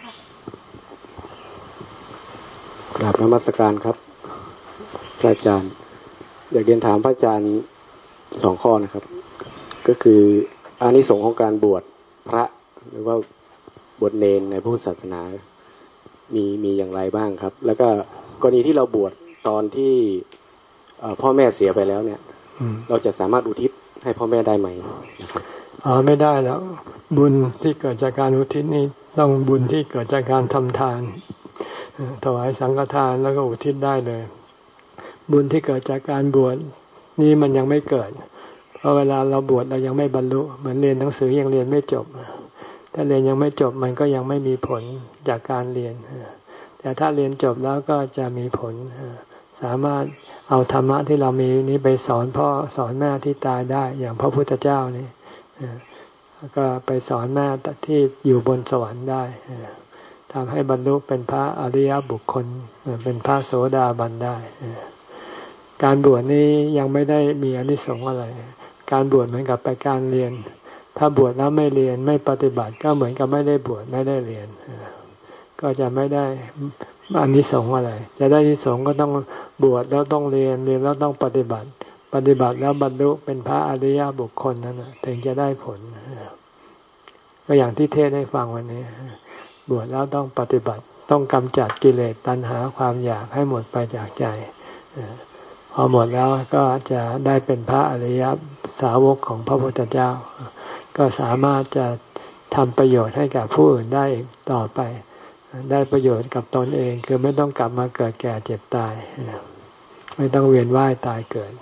กราบนมัสการครับพระอาจารย์อยากเรียนถามพระอาจารย์สองข้อนะครับก็คืออานิสงส์ของการบวชพระหรือว่าบวชเณรในพุทธศาสนามีมีอย่างไรบ้างครับแล้วก็กรณีที่เราบวชตอนที่พ่อแม่เสียไปแล้วเนี่ยเราจะสามารถอุทิศให้พ่อแม่ได้ไหมนะครับอ๋อไม่ได้แล้วบุญที่เกิดจากการอุทิศนี้ต้องบุญที่เกิดจากการทำทานถวายสังฆทานแล้วก็อุทิศได้เลยบุญที่เกิดจากการบวชนี่มันยังไม่เกิดเพราะเวลาเราบวชเรายังไม่บรรลุเหมือนเรียนหนังสือยังเรียนไม่จบถ้าเรียนยังไม่จบมันก็ยังไม่มีผลจากการเรียนแต่ถ้าเรียนจบแล้วก็จะมีผลสามารถเอาธรรมะที่เรามีนี้ไปสอนพ่อสอนแม่ที่ตายได้อย่างพระพุทธเจ้านี่ก็ไปสอนแม่ที่อยู่บนสวรรค์ได้ทำให้บรรลุเป็นพระอริยบุคคลเป็นพระโสดาบันได้การบวชนี้ยังไม่ได้มีอานิสงส์อะไรการบวชเหมือนกับไปการเรียนถ้าบวชแล้วไม่เรียนไม่ปฏิบัติก็เหมือนกับไม่ได้บวชไม่ได้เรียนก็จะไม่ได้อานิสงส์อะไรจะได้อานิสงส์ก็ต้องบวชแล้วต้องเรียนเรียนแล้วต้องปฏิบัติปฏิบัติแล้วบรรลุเป็นพระอริยบุคคลนั้นถึงจะได้ผลก็อย่างที่เทศน์ให้ฟังวันนี้บวชแล้วต้องปฏิบัติต้องกำจัดกิเลสตัณหาความอยากให้หมดไปจากใจพอหมดแล้วก็จะได้เป็นพระอริยสาวกของพระพุทธเจ้าก็สามารถจะทำประโยชน์ให้กับผู้อื่นได้อีกต่อไปได้ประโยชน์กับตนเองคือไม่ต้องกลับมาเกิดแก่เจ็บตายไม่ต้องเวียนว่ายตายเกิด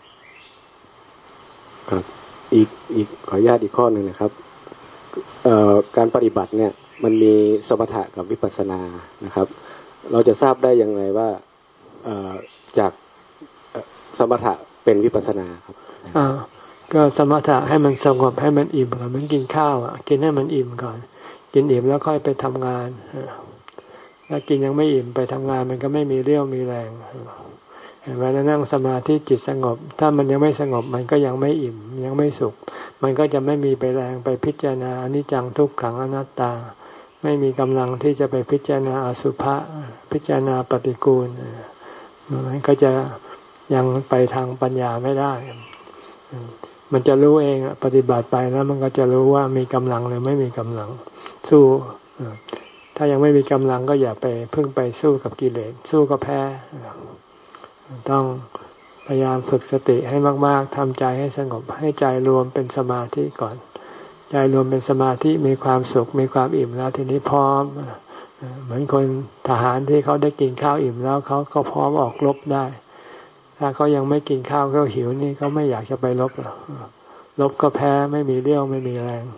ครับอีกอีกขออนุญาตอีกข้อหนึ่งนะครับเอ่อการปฏิบัติเนี่ยมันมีสมถะกับวิปัสสนานะครับเราจะทราบได้ยังไงว่าเอ่อจากสมถะเป็นวิปัสสนาครับอ่าก็สมถะให้มันสงบให้มันอิ่มก่อนเหมือนกินข้าวอ่ะกินให้มันอิ่มก่อนกินอิ่มแล้วค่อยไปทำงานถ้ากินยังไม่อิ่มไปทำงานมันก็ไม่มีเรี่ยวมีแรงเวลานั่งสมาธิจิตสงบถ้ามันยังไม่สงบมันก็ยังไม่อิ่มยังไม่สุขมันก็จะไม่มีไปแรงไปพิจารณาอนิจจังทุกขังอนัตตาไม่มีกำลังที่จะไปพิจารณาอสุภะพิจารณาปฏิกูลมันก็จะยังไปทางปัญญาไม่ได้มันจะรู้เองปฏิบัติไปแล้วมันก็จะรู้ว่ามีกำลังหรือไม่มีกำลังสู้ถ้ายังไม่มีกำลังก็อย่าไปพึ่งไปสู้กับกิเลสสู้ก็แพ้ต้องพยายามฝึกสติให้มากๆทำใจให้สงบให้ใจรวมเป็นสมาธิก่อนใจรวมเป็นสมาธิมีความสุขมีความอิ่มแล้วทีนี้พร้อมเหมือนคนทหารที่เขาได้กินข้าวอิ่มแล้วเขาก็พร้อมออกรบได้ถ้าเขายังไม่กินข้าวเขาหิวนี่เขาไม่อยากจะไปรบหรอกรบก็แพ้ไม่มีเรี่ยวไม่มีแรง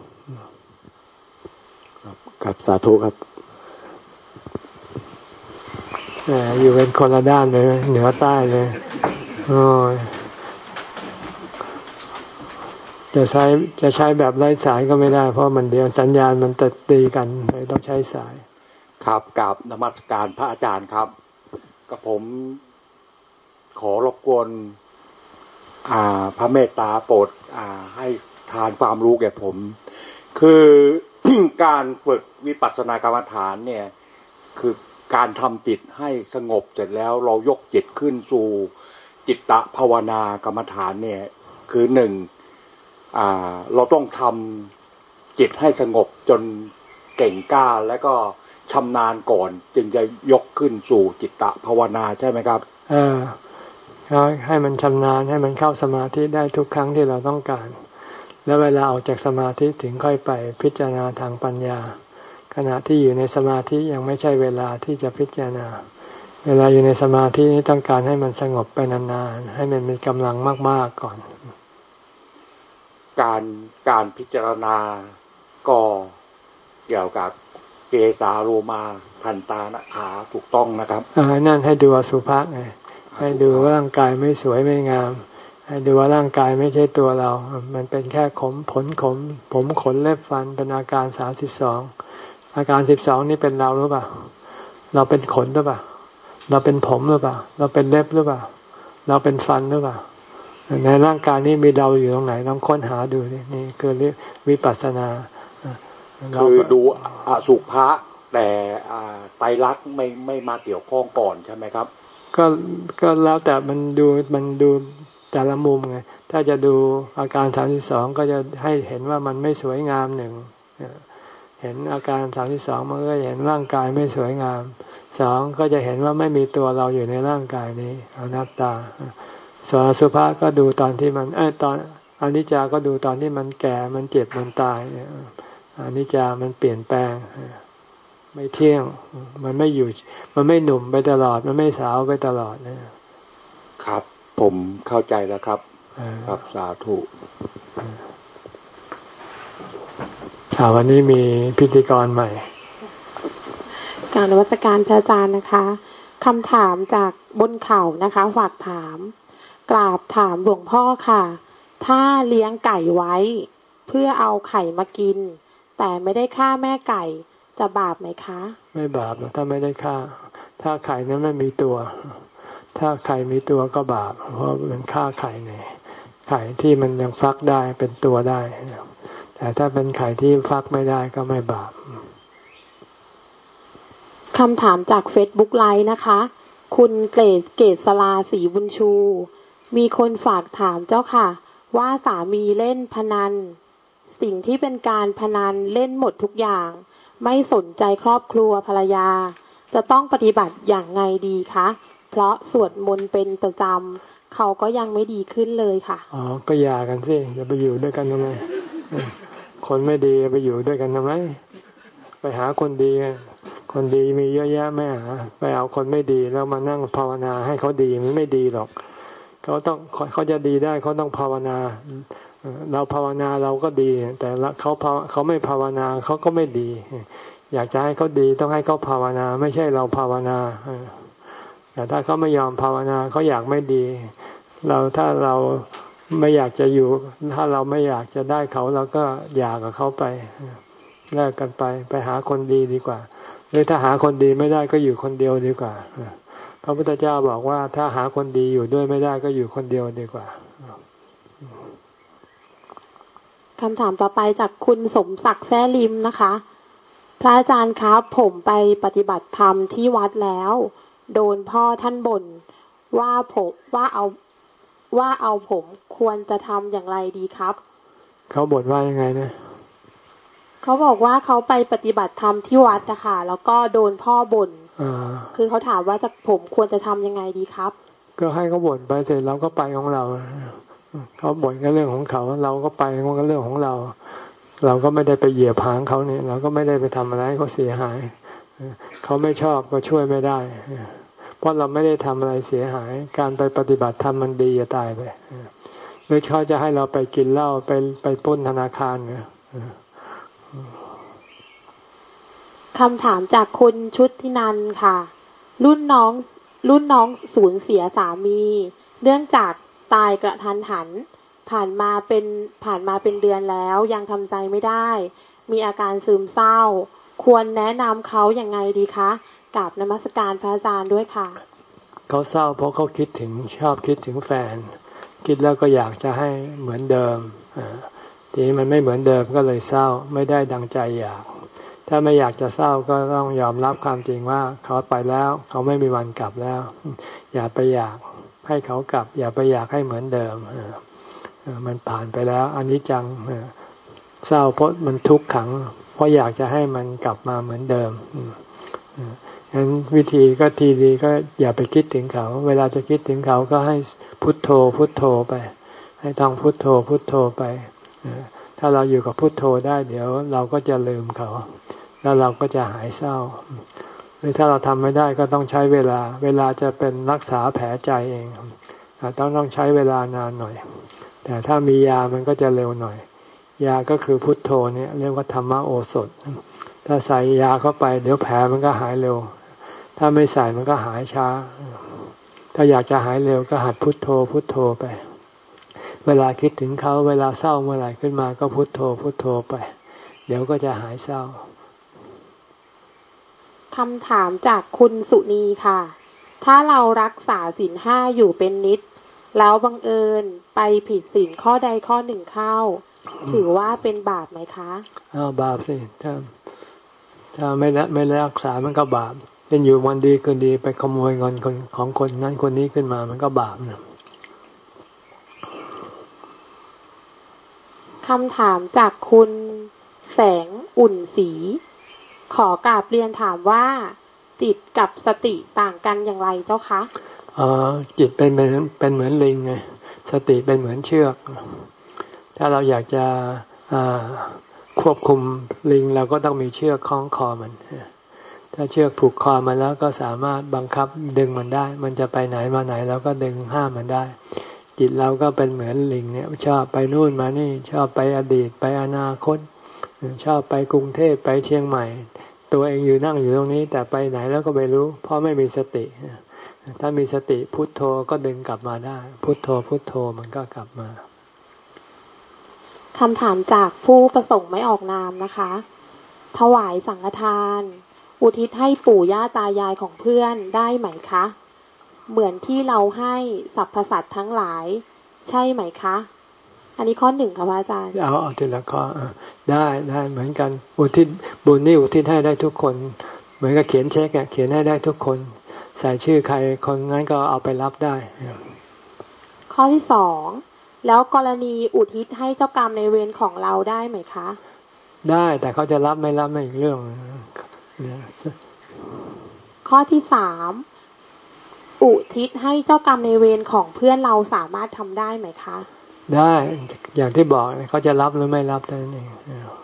ครับสาธุครับอยู่เป็นคนละด้านเลยเหนือใต้เลยโอ้ยจะใช้จะใช้แบบไร้สายก็ไม่ได้เพราะมันเดี๋ยวสัญญาณมันจะตีกันเลยต้องใช้สายครับกราบนมัสการพระอาจารย์ครับกับผมขอรบกวนอ่าพระเมตตาโปรดอ่าให้ทานความรู้แก่ผมคือ การฝึกวิปัสสนากรรมฐานเนี่ยคือการทำจิตให้สงบเสร็จแล้วเรายกจิตขึ้นสู่จิตตภาวนากรรมฐานเนี่ยคือหนึ่งอ่าเราต้องทำจิตให้สงบจนเก่งกล้าแล้วก็ชำนาญก่อนจึงจะยกขึ้นสู่จิตตภาวนาใช่ไหมครับเออให้มันชำนาญให้มันเข้าสมาธิได้ทุกครั้งที่เราต้องการแล้วเวลาออกจากสมาธิถึงค่อยไปพิจารณาทางปัญญาขณะที่อยู่ในสมาธิยังไม่ใช่เวลาที่จะพิจารณาเวลาอยู่ในสมาธินี้ต้องการให้มันสงบไปนานๆให้มันมีกำลังมากๆก่อนการการพิจารณาก็เกี่ยวกับเกสาโลมาทันตานะขาถูกต้องนะครับอ่านั่นให้ดูอสุภะไงให้ดูว่าร่างกายไม่สวยไม่งามให้ดูว่าร่างกายไม่ใช่ตัวเรามันเป็นแค่ขมผลขมผมขนเล็บฟันเป็นอาการสามสิบสองอาการสิบสองนี่เป็นเราหรือเปล่าเราเป็นขนหรือเปล่าเราเป็นผมหรือเปล่าเราเป็นเล็บหรือเปล่าเราเป็นฟันหรือเปล่าในร่างกายนี้มีเราอยู่ตรงไหนลองค้นหาดูนี่นี่คือวิปัสสนาคือดูอสุภะแต่ไตรลักษณ์ไม่ไม่มาเกี่ยวข้องก่อนใช่ไหมครับก็ก็แล้วแต่มันดูมันดูแต่ละมุมไงถ้าจะดูอาการสามสิบสองก็จะให้เห็นว่ามันไม่สวยงามหนึ่งเห็นอาการสามสิบสองมันก็เห็นร่างกายไม่สวยงามสองก็จะเห็นว่าไม่มีตัวเราอยู่ในร่างกายนี้อนัตตาส่วนอสุภะก็ดูตอนที่มันเอ้ตอนอนิจจาก็ดูตอนที่มันแก่มันเจ็บมันตายอนิจจามันเปลี่ยนแปลงไม่เที่ยงมันไม่อยู่มันไม่หนุ่มไปตลอดมันไม่สาวไปตลอดนะครับผมเข้าใจแล้วครับครับสาธุวันนี้มีพิธีกรใหม่การนมัสการพระอาจารย์นะคะคำถามจากบนเขานะคะฝากถามกราบถามหลวงพ่อค่ะถ้าเลี้ยงไก่ไว้เพื่อเอาไข่มากินแต่ไม่ได้ฆ่าแม่ไก่จะบาปไหมคะไม่บาปหรอกถ้าไม่ได้ฆ่าถ้าไข่นั้นไม่มีตัวถ้าไข่มีตัวก็บาปเพราะมันฆ่าไข่ไงไข่ที่มันยังฟักได้เป็นตัวได้แต่ถ้าเป็นไข่ที่ฟักไม่ได้ก็ไม่บาปคำถามจาก Facebook ไลฟ์นะคะคุณเกศเกศลาศรีบุญชูมีคนฝากถามเจ้าค่ะว่าสามีเล่นพนันสิ่งที่เป็นการพนันเล่นหมดทุกอย่างไม่สนใจครอบครัวภรรยาจะต้องปฏิบัติอย่างไงดีคะเพราะสวดมนต์เป็นประจำเขาก็ยังไม่ดีขึ้นเลยค่ะอ๋อก็หย่ากันสิอย่าไปอยู่ด้วยกันทำไมคนไม่ดีไปอยู่ด้วยกันทำไมไปหาคนดีคนดีมีเยอะแยะแม่หาไปเอาคนไม่ดีแล้วมานั่งภาวนาให้เขาดีมันไม่ดีหรอกเขาต้องเขาจะดีได้เขาต้องภาวนาเราภาวนาเราก็ดีแต่เขาเขาไม่ภาวนาเขาก็ไม่ดีอยากจะให้เขาดีต้องให้เขาภาวนาไม่ใช่เราภาวนาแต่ถ้าเขาไม่ยอมภาวนาเขาอยากไม่ดีเราถ้าเราไม่อยากจะอยู่ถ้าเราไม่อยากจะได้เขาเราก็อยากกับเขาไปแลกกันไปไปหาคนดีดีกว่าหรือถ้าหาคนดีไม่ได้ก็อยู่คนเดียวดีกว่าพระพุทธเจ้าบอกว่าถ้าหาคนดีอยู่ด้วยไม่ได้ก็อยู่คนเดียวดีกว่าคำถามต่อไปจากคุณสมศักดิ์แซ่ลิมนะคะพระอาจารย์ครับผมไปปฏิบัติธรรมที่วัดแล้วโดนพ่อท่านบ่นว่าผมว่าเอาว่าเอาผมควรจะทำอย่างไรดีครับเขาบ่นว่ายังไงนะเขาบอกว่าเขาไปปฏิบัติธรรมที่วัดนะคะแล้วก็โดนพ่อบ่นคือเขาถามว่าจะผมควรจะทำยังไงดีครับก็ให้เขาบ่นไปเสร็จเราก็ไปของเราเขาบ่นก็เรื่องของเขาเราก็ไปก็เรื่องของเราเราก็ไม่ได้ไปเหยียบหางเขาเนี่ยเราก็ไม่ได้ไปทำอะไรให้เขาเสียหายเขาไม่ชอบก็ช่วยไม่ได้เพราะเราไม่ได้ทำอะไรเสียหายการไปปฏิบัติธรรมมันดีจะตายไปหรือเขาจะให้เราไปกินเหล้าไปไปปล้นธนาคารเนี่ยคำถามจากคุณชุดทินันค่ะ รุ่นน้องรุ่นน้องสูญเสียสามีเนื่องจากตายกระทันหันผ่านมาเป็นผ่านมาเป็นเดือนแล้วยังทำใจไม่ได้มีอาการซึมเศร้าควรแนะนำเขาอย่างไงดีคะกราบนมัสการพระอาจารย์ด้วยค่ะเขาเศร้าเพราะเขาคิดถึงชอบคิดถึงแฟนคิดแล้วก็อยากจะให้เหมือนเดิมทีนี้มันไม่เหมือนเดิมก็เลยเศร้าไม่ได้ดังใจอยากถ้าไม่อยากจะเศร้าก็ต้องยอมรับความจริงว่าเขาไปแล้วเขาไม่มีวันกลับแล้วอย่าไปอยากให้เขากลับอย่าไปอยากให้เหมือนเดิมมันผ่านไปแล้วอันนี้จังเศร้าเพราะมันทุกข์ขังเพราะอยากจะให้มันกลับมาเหมือนเดิมงั้นวิธีก็ทีดีก็อย่าไปคิดถึงเขาเวลาจะคิดถึงเขาก็ให้พุทโธพุทโธไปให้ท่องพุทโธพุทโธไปถ้าเราอยู่กับพุทโธได้เดี๋ยวเราก็จะลืมเขาแล้วเราก็จะหายเศร้าหรือถ้าเราทำไม่ได้ก็ต้องใช้เวลาเวลาจะเป็นรักษาแผลใจเองต้องต้องใช้เวลานานหน่อยแต่ถ้ามียามันก็จะเร็วหน่อยยาก็คือพุทโธเนี่ยเรียกว่าธรรมโอสถถ้าใส่ยาเข้าไปเดี๋ยวแผลมันก็หายเร็วถ้าไม่ใส่มันก็หายช้าถ้าอยากจะหายเร็วก็หัดพุทโธพุทโธไปเวลาคิดถึงเขาเวลาเศร้าเมื่อไหร่ขึ้นมาก็พุทโธพุทโธไปเดี๋ยวก็จะหายเศร้าคำถามจากคุณสุนีค่ะถ้าเรารักษาศีลห้าอยู่เป็นนิดแล้วบังเอิญไปผิดศีลข้อใดข้อหนึ่งเข้าถือว่าเป็นบาปไหมคะอ้าวบาปสิถ้าถ้าไม่ละไม่รักษามันก็บาปเป็นอยู่วันดีคืนดีไปขโมยเงินคนของคนนั้นคนนี้ขึ้นมามันก็บาปนะคำถามจากคุณแสงอุ่นศรีขอกราบเรียนถามว่าจิตกับสติต่างกันอย่างไรเจ้าคะอ๋อจิตเป็นเป็นเป็นเหมือนลิงไงสติเป็นเหมือนเชือกถ้าเราอยากจะควบคุมลิงเราก็ต้องมีเชือกคล้องคอมันถ้าเชือกผูกคอมันแล้วก็สามารถบังคับดึงมันได้มันจะไปไหนมาไหนเราก็ดึงห้ามมันได้จิตเราก็เป็นเหมือนลิงเนี่ยชอบไปนู่นมานี่ชอบไปอดีตไปอนาคตชอบไปกรุงเทพไปเชียงใหม่ตัวเองอยู่นั่งอยู่ตรงนี้แต่ไปไหนแล้วก็ไม่รู้เพราะไม่มีสติถ้ามีสติพุทโธก็ดึงกลับมาได้พุทโธพุทโธมันก็กลับมาคำถามจากผู้ประสงค์ไม่ออกนามนะคะถวายสังฆทานอุทิศให้ปู่ย่าตายายของเพื่อนได้ไหมคะเหมือนที่เราให้สรรพสัตว์ทั้งหลายใช่ไหมคะอันนี้ข้อหนึ่งค่ะพระอาจารย์เอาเอาทีละข้อได้ได้เหมือนกันอุทิศบุญนี่อุทิศให้ได้ทุกคนเหมือนกับเขียนเช็คเขียนให้ได้ทุกคนใส่ชื่อใครคนนั้นก็เอาไปรับได้ข้อที่สองแล้วกรณีอุทิศให้เจ้ากรรมในเวรของเราได้ไหมคะได้แต่เขาจะรับไม่รับไม่อีกเรื่องข้อที่สามอุทิศให้เจ้ากรรมในายเวรของเพื่อนเราสามารถทำได้ไหมคะได้อย่างที่บอกเขาจะรับหรือไม่รับเท่านั้นเอง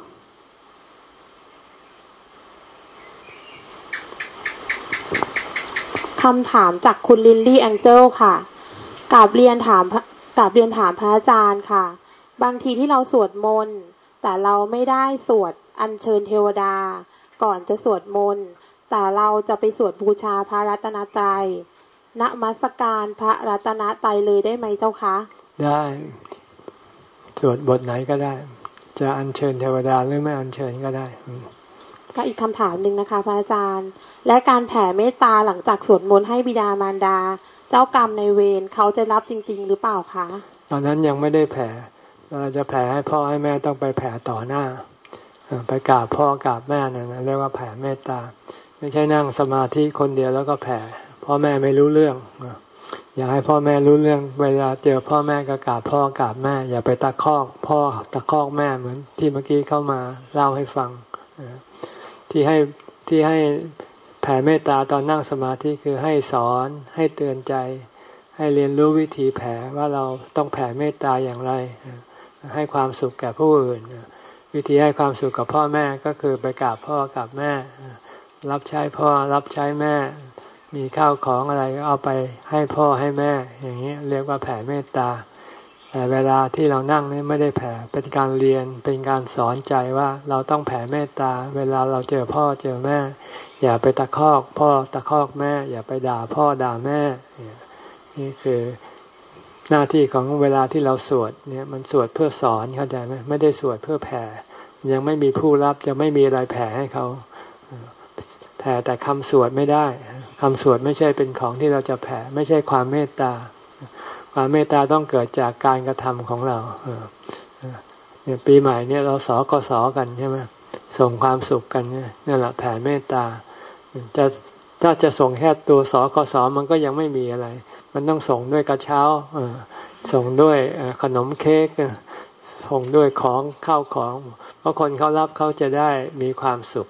คำถามจากคุณลินลี่แองเจิลค่ะกราบเรียนถามกราบเรียนถามพระอาจารย์ค่ะบางทีที่เราสวดมนต์แต่เราไม่ได้สวดอัญเชิญเทวดาก่อนจะสวดมนต์แต่เราจะไปสวดบูชาพระรัตนตรัยนมัสการพระรัตนตรัยเลยได้ไหมเจ้าคะได้สวดบทไหนก็ได้จะอัญเชิญเทวดาหรือไม่อัญเชิญก็ได้ก็อีกคำถามหนึ่งนะคะพระอาจารย์และการแผ่เมตตาหลังจากสวดมนต์ให้บิดามารดาเจ้ากรรมในเวรเขาจะรับจริงๆหรือเปล่าคะตอนนั้นยังไม่ได้แผ่เราจะแผ่ให้พ่อให้แม่ต้องไปแผ่ต่อหน้าไปกราบพ่อกราบแม่นั่นนะเรียกว่าแผ่เมตตาไม่ใช่นั่งสมาธิคนเดียวแล้วก็แผ่พ่อแม่ไม่รู้เรื่องอยากให้พ่อแม่รู้เรื่องเวลาเจอพ่อแม่ก็กราบพ่อกราบแม่อย่าไปตะคอกพ่อตะคอกแม่เหมือนที่เมื่อกี้เข้ามาเล่าให้ฟังที่ให้ที่ให้แผ่เมตตาตอนนั่งสมาธิคือให้สอนให้เตือนใจให้เรียนรู้วิธีแผ่ว่าเราต้องแผ่เมตตาอย่างไรให้ความสุขแก่ผู้อื่นวิธีให้ความสุขกับพ่อแม่ก็คือไปกราบพ่อกราบแม่รับใช้พ่อรับใช้แม่มีข้าวของอะไรก็เอาไปให้พ่อให้แม่อย่างนี้เรียกว่าแผ่เมตตาแต่เวลาที่เรานั่งนี่ไม่ได้แผ่เป็นการเรียนเป็นการสอนใจว่าเราต้องแผ่เมตตาเวลาเราเจอพ่อเจอแม่อย่าไปตะคอกพ่อตะคอกแม่อย่าไปด่าพ่อด่าแม่นี่คือหน้าที่ของเวลาที่เราสวดเนี่ยมันสวดเพื่อสอนเข้าใจไหมไม่ได้สวดเพื่อแผ่ยังไม่มีผู้รับจะไม่มีอะไรแผ่ให้เขาแผ่แต่คำสวดไม่ได้คำสวดไม่ใช่เป็นของที่เราจะแผ่ไม่ใช่ความเมตตาความเมตตาต้องเกิดจากการกระทำของเราเนี่ยปีใหม่เนี่ยเราสกสกันใช่ไหมส่งความสุขกันเนี่ยนั่นแหละแผ่เมตตาจะถ้าจะส่งแค่ตัวสกสมันก็ยังไม่มีอะไรมันต้องส่งด้วยกระเช้าส่งด้วยขนมเค้กส่งด้วยของข้าวของเพราะคนเขารับเขาจะได้มีความสุข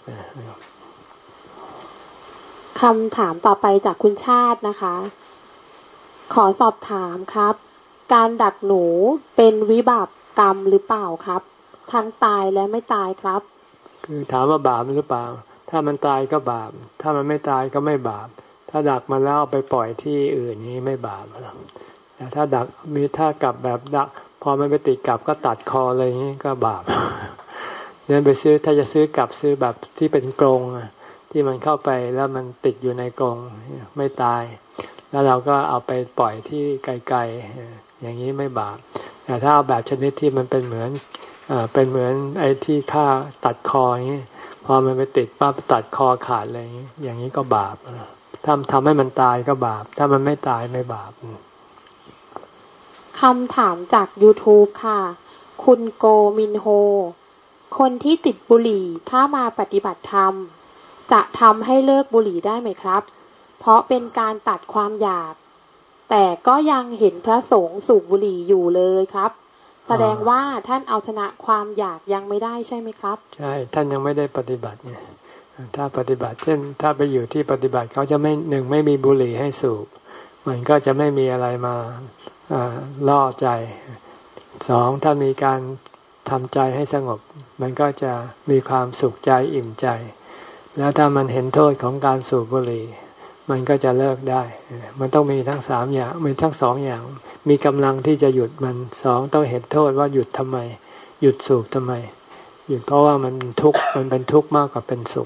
คำถามต่อไปจากคุณชาตินะคะขอสอบถามครับการดักหนูเป็นวิบากกรรมหรือเปล่าครับทั้งตายและไม่ตายครับคือถามว่าบาปหรือเปล่าถ้ามันตายก็บาปถ้ามันไม่ตายก็ไม่บาปถ้าดักมันแล้วเอาไปปล่อยที่อื่นนี้ไม่บาปแต่ถ้าดักมีถ้ากลับแบบดักพอมันไปติดกลับก็ตัดคออะไรอย่างนี้ก็บาปเดินไปซื้อถ้าจะซื้อกลับซื้อแบบที่เป็นกรงที่มันเข้าไปแล้วมันติดอยู่ในกรงไม่ตายแล้วเราก็เอาไปปล่อยที่ไกลๆอย่างนี้ไม่บาปแต่ถ้าเอาแบบชนิดที่มันเป็นเหมือนอ่าเป็นเหมือนไอ้ที่ฆ่าตัดคออย่างนี้พอมันไปติดปั๊บตัดคอขาดอะไรอย่างนี้อย่างนี้ก็บาปถ้าทำให้มันตายก็บาปถ้ามันไม่ตายไม่บาปคำถามจาก YouTube ค่ะคุณโกมินโฮคนที่ติดบุหรี่ถ้ามาปฏิบัติธรรมจะทำให้เลิกบุหรี่ได้ไหมครับเพราะเป็นการตัดความอยากแต่ก็ยังเห็นพระสงฆ์สูบบุหรี่อยู่เลยครับแสดงว่าท่านเอาชนะความอยากยังไม่ได้ใช่ไหมครับใช่ท่านยังไม่ได้ปฏิบัติไงถ้าปฏิบัติเช่นถ้าไปอยู่ที่ปฏิบัติเขาจะไม่หนึ่งไม่มีบุหรี่ให้สูบมันก็จะไม่มีอะไรมาล่อใจสองถ้ามีการทำใจให้สงบมันก็จะมีความสุขใจอิ่มใจแล้วถ้ามันเห็นโทษของการสูบบุหรี่มันก็จะเลิกได้มันต้องมีทั้งสามอย่างมีทั้งสองอย่างมีกำลังที่จะหยุดมันสองต้องเห็นโทษว่าหยุดทำไมหยุดสูบทำไมหยุดเพราะว่ามันทุกข์มันเป็นทุกข์มากกว่าเป็นสุข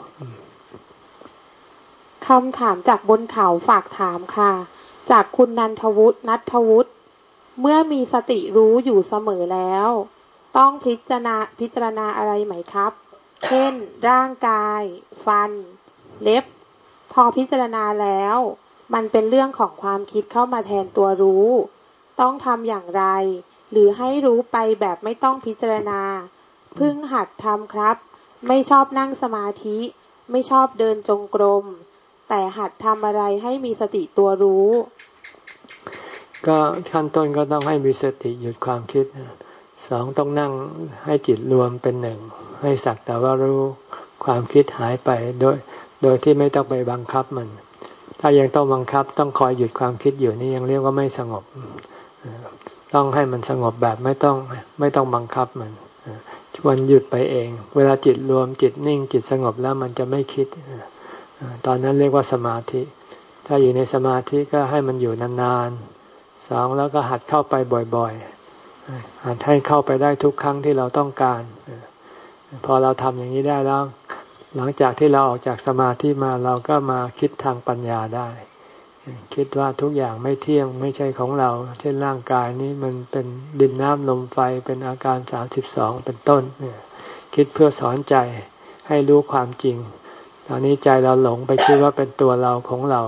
คำถามจากบนเขาฝากถามค่ะจากคุณนันทวุฒินัทวุฒิเมื่อมีสติรู้อยู่เสมอแล้วต้องพิจารณาพิจารณาอะไรไหมครับเช่นร่างกายฟันเล็บพอพิจารณาแล้วมันเป็นเรื่องของความคิดเข้ามาแทนตัวรู้ต้องทำอย่างไรหรือให้รู้ไปแบบไม่ต้องพิจารณาเพิ่งหัดทำครับไม่ชอบนั่งสมาธิไม่ชอบเดินจงกรมแต่หัดทำอะไรให้มีสติตัวรู้ก็ขั้นต้นก็ต้องให้มีสติหยุดความคิดสองต้องนั่งให้จิตรวมเป็นหนึ่งให้สักแต่ว่ารู้ความคิดหายไปโดยโโดยที่ไม่ต้องไปบังคับมันถ้ายังต้องบังคับต้องคอยหยุดความคิดอยู่นี่ยังเรียกว่าไม่สงบต้องให้มันสงบแบบไม่ต้องไม่ต้องบังคับมันชวนหยุดไปเองเวลาจิตรวมจิตนิ่งจิตสงบแล้วมันจะไม่คิดตอนนั้นเรียกว่าสมาธิถ้าอยู่ในสมาธิก็ให้มันอยู่นานๆสองแล้วก็หัดเข้าไปบ่อยๆหัดให้เข้าไปได้ทุกครั้งที่เราต้องการพอเราทำอย่างนี้ได้แล้วหลังจากที่เราออกจากสมาธิมาเราก็มาคิดทางปัญญาได้คิดว่าทุกอย่างไม่เที่ยงไม่ใช่ของเราเช่นร่างกายนี้มันเป็นดินน้ำลมไฟเป็นอาการสามสิบสองเป็นต้นคิดเพื่อสอนใจให้รู้ความจริงตอนนี้ใจเราหลงไปคิดว่าเป็นตัวเราของเรา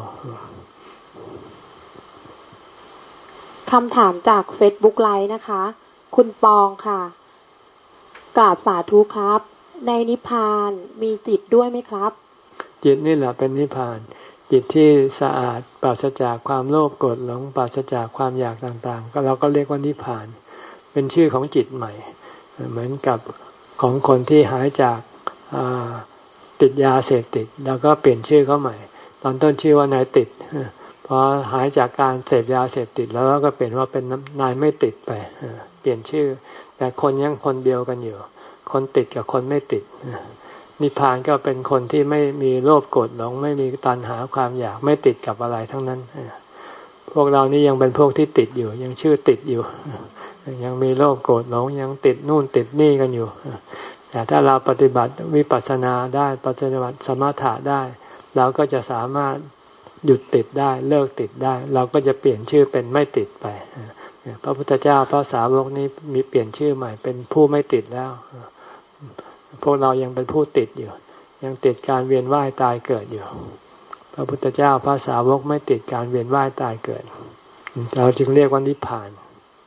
คำถามจาก Facebook ไลฟ์นะคะ คุณปองค่ะกราบสาธุครับในนิพพานมีจิตด้วยไหมครับจิตนี่แหละเป็นนิพพานจิตที่สะอาดปราศจากความโลภโกรธหลงปราศจากความอยากต่างๆก็เราก็เรียกว่านิพพานเป็นชื่อของจิตใหม่เหมือนกับของคนที่หายจากติดยาเสพติดแล้วก็เปลี่ยนชื่อเขาใหม่ตอนต้นชื่อว่านายติดพอหายจากการเสพยาเสพติดแล้วก็เปลี่ยนว่าเป็นนายไม่ติดไปเปลี่ยนชื่อแต่คนยังคนเดียวกันอยู่คนติดกับคนไม่ติดนิพพานก็เป็นคนที่ไม่มีโลภโกรธหลงไม่มีตัณหาความอยากไม่ติดกับอะไรทั้งนั้นพวกเรานี่ยังเป็นพวกที่ติดอยู่ยังชื่อติดอยู่ยังมีโลภโกรธหลงยังติดนู่นติดนี่กันอยู่แต่ถ้าเราปฏิบัติวิปัสสนาได้ปฏิบัติสมถะได้เราก็จะสามารถหยุดติดได้เลิกติดได้เราก็จะเปลี่ยนชื่อเป็นไม่ติดไปพระพุทธเจ้าพระสาวกนี้มีเปลี่ยนชื่อใหม่เป็นผู้ไม่ติดแล้วพวกเรายังเป็นผู้ติดอยู่ยังติดการเวียนว่ายตายเกิดอยู่พระพุทธเจ้าพระสาวกไม่ติดการเวียนว่ายตายเกิดเราจึงเรียกว่านิพพาน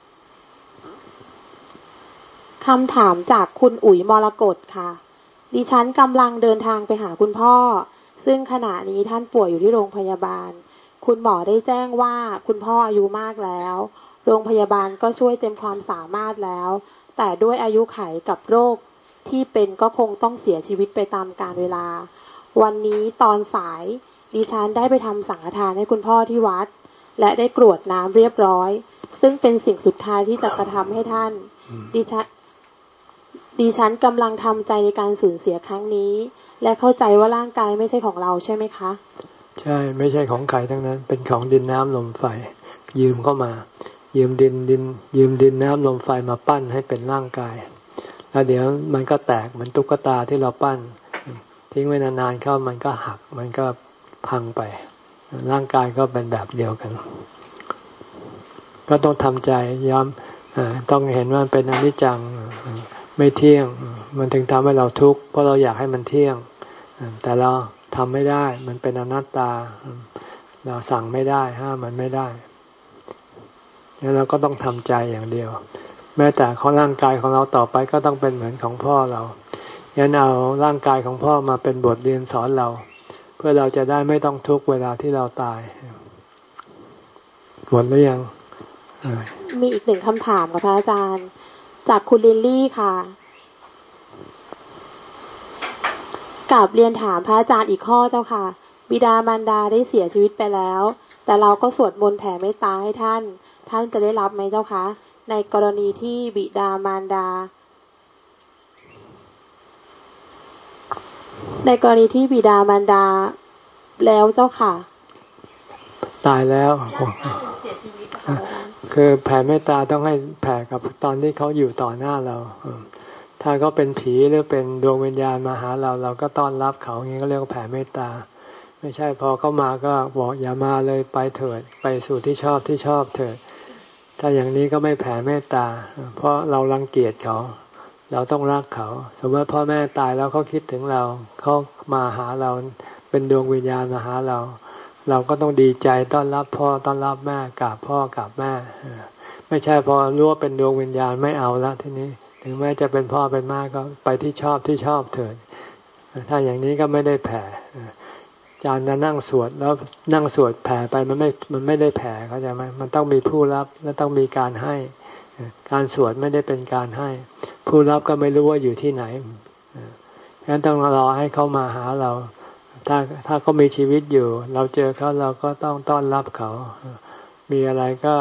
คำถามจากคุณอุ๋ยมรกตค่ะดิฉันกำลังเดินทางไปหาคุณพ่อซึ่งขณะนี้ท่านป่วยอยู่ที่โรงพยาบาลคุณหมอได้แจ้งว่าคุณพ่ออายุมากแล้วโรงพยาบาลก็ช่วยเต็มความสามารถแล้วแต่ด้วยอายุไขกับโรคที่เป็นก็คงต้องเสียชีวิตไปตามกาลเวลาวันนี้ตอนสายดิฉันได้ไปทำสังฆทานให้คุณพ่อที่วัดและได้กรวดน้ำเรียบร้อยซึ่งเป็นสิ่งสุดท้ายที่จะกระทำให้ท่านดิฉันดิฉันกำลังทำใจในการสูญเสียครั้งนี้และเข้าใจว่าร่างกายไม่ใช่ของเราใช่ไหมคะใช่ไม่ใช่ของใครทั้งนั้นเป็นของดินน้ำลมไฟยืมเข้ามายืมดินดินยืมดินน้ำลมไฟมาปั้นให้เป็นร่างกายแล้วเดี๋ยวมันก็แตกเหมือนตุ๊กตาที่เราปั้นทิ้งไว้นานๆเข้ามันก็หักมันก็พังไปร่างกายก็เป็นแบบเดียวกันก็ต้องทำใจยอมต้องเห็นว่าเป็นอนิจจังไม่เที่ยงมันถึงทำให้เราทุกข์เพราะเราอยากให้มันเที่ยงแต่เราทำไม่ได้มันเป็นอนัตตาเราสั่งไม่ได้ห้ามมันไม่ได้แล้วเราก็ต้องทำใจอย่างเดียวแม้แต่ของร่างกายของเราต่อไปก็ต้องเป็นเหมือนของพ่อเรางั้นเอาร่างกายของพ่อมาเป็นบทเรียนสอนเราเพื่อเราจะได้ไม่ต้องทุกข์เวลาที่เราตายหมดหรือยังมีอีกหนึ่งคำถามค่ะพระอาจารย์จากคุณลิลลี่ค่ะกราบเรียนถามพระอาจารย์อีกข้อเจ้าค่ะบิดามารดาได้เสียชีวิตไปแล้วแต่เราก็สวดมนต์แผ่เมตตาให้ท่านท่านจะได้รับไหมเจ้าคะในกรณีที่บิดามารดาในกรณีที่บิดามารดาแล้วเจ้าค่ะตายแล้วคือแผ่เมตตาต้องให้แผ่กับตอนที่เขาอยู่ต่อหน้าเราถ้าเขาเป็นผีหรือเป็นดวงวิญญาณมาหาเราเราก็ต้อนรับเขาอย่างนี้ก็เรียกว่าแผ่เมตตาไม่ใช่พอเขามาก็บอกอย่ามาเลยไปเถิดไปสู่ที่ชอบที่ชอบเถิดถ้าอย่างนี้ก็ไม่แผ่เมตตาเพราะเรารังเกียจเขาเราต้องรักเขาสมมติพ่อแม่ตายแล้วเขาคิดถึงเราเขามาหาเราเป็นดวงวิญญาณมาหาเราเราก็ต้องดีใจต้อนรับพ่อต้อนรับแม่กราบพ่อกราบแม่ไม่ใช่พอรู้ว่าเป็นดวงวิญญาณไม่เอาละทีนี้ถึงแม้จะเป็นพ่อเป็นแม่ก็ไปที่ชอบที่ชอบเถิดถ้าอย่างนี้ก็ไม่ได้แผ่อาจารย์จะนั่งสวดแล้วนั่งสวดแผ่ไปมันไม่มันไม่ได้แผ่เข้าใจไหมมันต้องมีผู้รับและต้องมีการให้การสวดไม่ได้เป็นการให้ผู้รับก็ไม่รู้ว่าอยู่ที่ไหนงั้นต้องรอให้เขามาหาเราถ้าถ้าเขามีชีวิตอยู่เราเจอเขาเราก็ต้องต้อนรับเขามีอะไรก็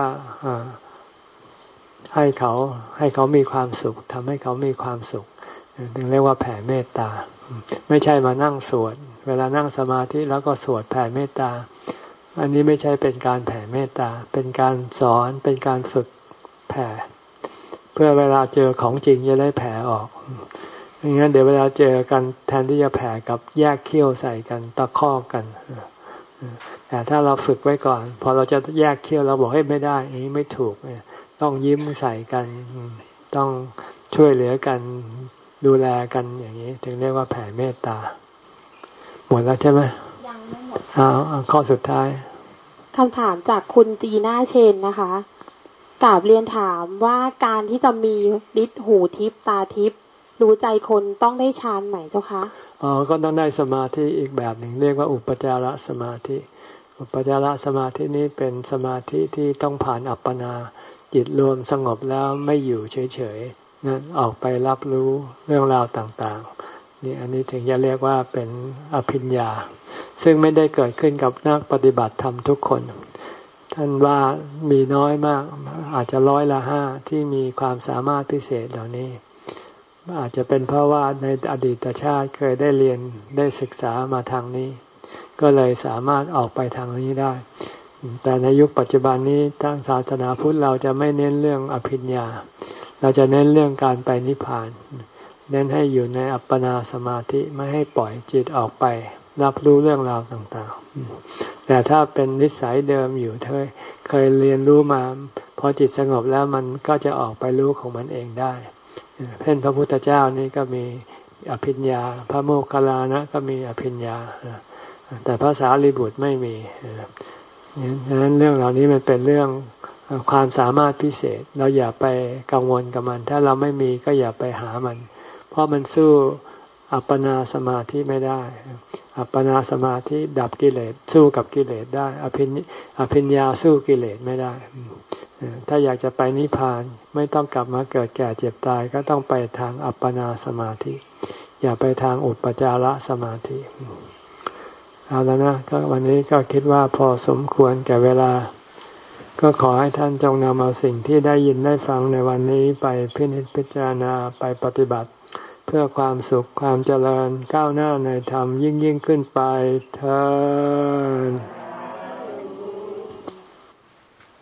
ให้เขาให้เขามีความสุขทำให้เขามีความสุขถึงเรียกว่าแผ่เมตตาไม่ใช่มานั่งสวดเวลานั่งสมาธิแล้วก็สวดแผ่เมตตาอันนี้ไม่ใช่เป็นการแผ่เมตตาเป็นการสอนเป็นการฝึกแผ่เพื่อเวลาเจอของจริงจะได้แผ่ออกอย่างนั้นเดี๋ยวเวลาเจอกันแทนที่จะแผ่กับแยกเขี้ยวใส่กันตะคอกกันแต่ถ้าเราฝึกไว้ก่อนพอเราจะแยกเขี้ยวเราบอกให้ไม่ได้อย่างนี้ไม่ถูกต้องยิ้มใส่กันต้องช่วยเหลือกันดูแลกันอย่างนี้ถึงเรียกว่าแผ่เมตตาหมดแล้วใช่ไหมยังไม่หมดเอาเอาข้อสุดท้ายคำถามจากคุณจีน่าเชนนะคะกราบเรียนถามว่าการที่จะมีฤทธิ์หูทิพตาทิพรู้ใจคนต้องได้ฌานไหมเจ้าคะอ๋อก็ต้องได้สมาธิอีกแบบหนึ่งเรียกว่าอุปจารสมาธิอุปจารสมาธินี้เป็นสมาธิที่ต้องผ่านอัปปนาจิตรวมสงบแล้วไม่อยู่เฉยๆนั่นออกไปรับรู้เรื่องราวต่างๆนี่อันนี้ถึงจะเรียกว่าเป็นอภิญญาซึ่งไม่ได้เกิดขึ้นกับนักปฏิบัติธรรมทุกคนท่านว่ามีน้อยมากอาจจะร้อยละห้าที่มีความสามารถพิเศษเหล่านี้อาจจะเป็นเพราะว่าในอดีตชาติเคยได้เรียนได้ศึกษามาทางนี้ก็เลยสามารถออกไปทางนี้ได้แต่ในยุคปัจจุบันนี้ทางศาสนาพุทธเราจะไม่เน้นเรื่องอภิญญาเราจะเน้นเรื่องการไปนิพพานเน้นให้อยู่ในอัปปนาสมาธิไม่ให้ปล่อยจิตออกไปรับรู้เรื่องราวต่างๆแต่ถ้าเป็นนิสัยเดิมอยู่เคยเคยเรียนรู้มาพอจิตสงบแล้วมันก็จะออกไปรู้ของมันเองได้เช่นพระพุทธเจ้านี่ก็มีอภิญญาพระโมคคัลลานะก็มีอภิญญาแต่พระสารีบุตรไม่มีดังนั้นเรื่องเหล่านี้มันเป็นเรื่องความสามารถพิเศษเราอย่าไปกังวลกับมันถ้าเราไม่มีก็อย่าไปหามันเพราะมันสู้อัปปนาสมาธิไม่ได้อัปปนาสมาธิดับกิเลสสู้กับกิเลสได้อภิญอภิญญาสู้กิเลสไม่ได้ถ้าอยากจะไปนิพพานไม่ต้องกลับมาเกิดแก่เจ็บตายก็ต้องไปทางอัปปนาสมาธิอย่าไปทางอุปจารสมาธิเอาแล้วนะก็วันนี้ก็คิดว่าพอสมควรแก่เวลาก็ขอให้ท่านจงนำเอาสิ่งที่ได้ยินได้ฟังในวันนี้ไปพินิจพิจารณาไปปฏิบัติเพื่อความสุขความเจริญก้าวหน้าในธรรมยิ่งยิ่งขึ้นไปเถิด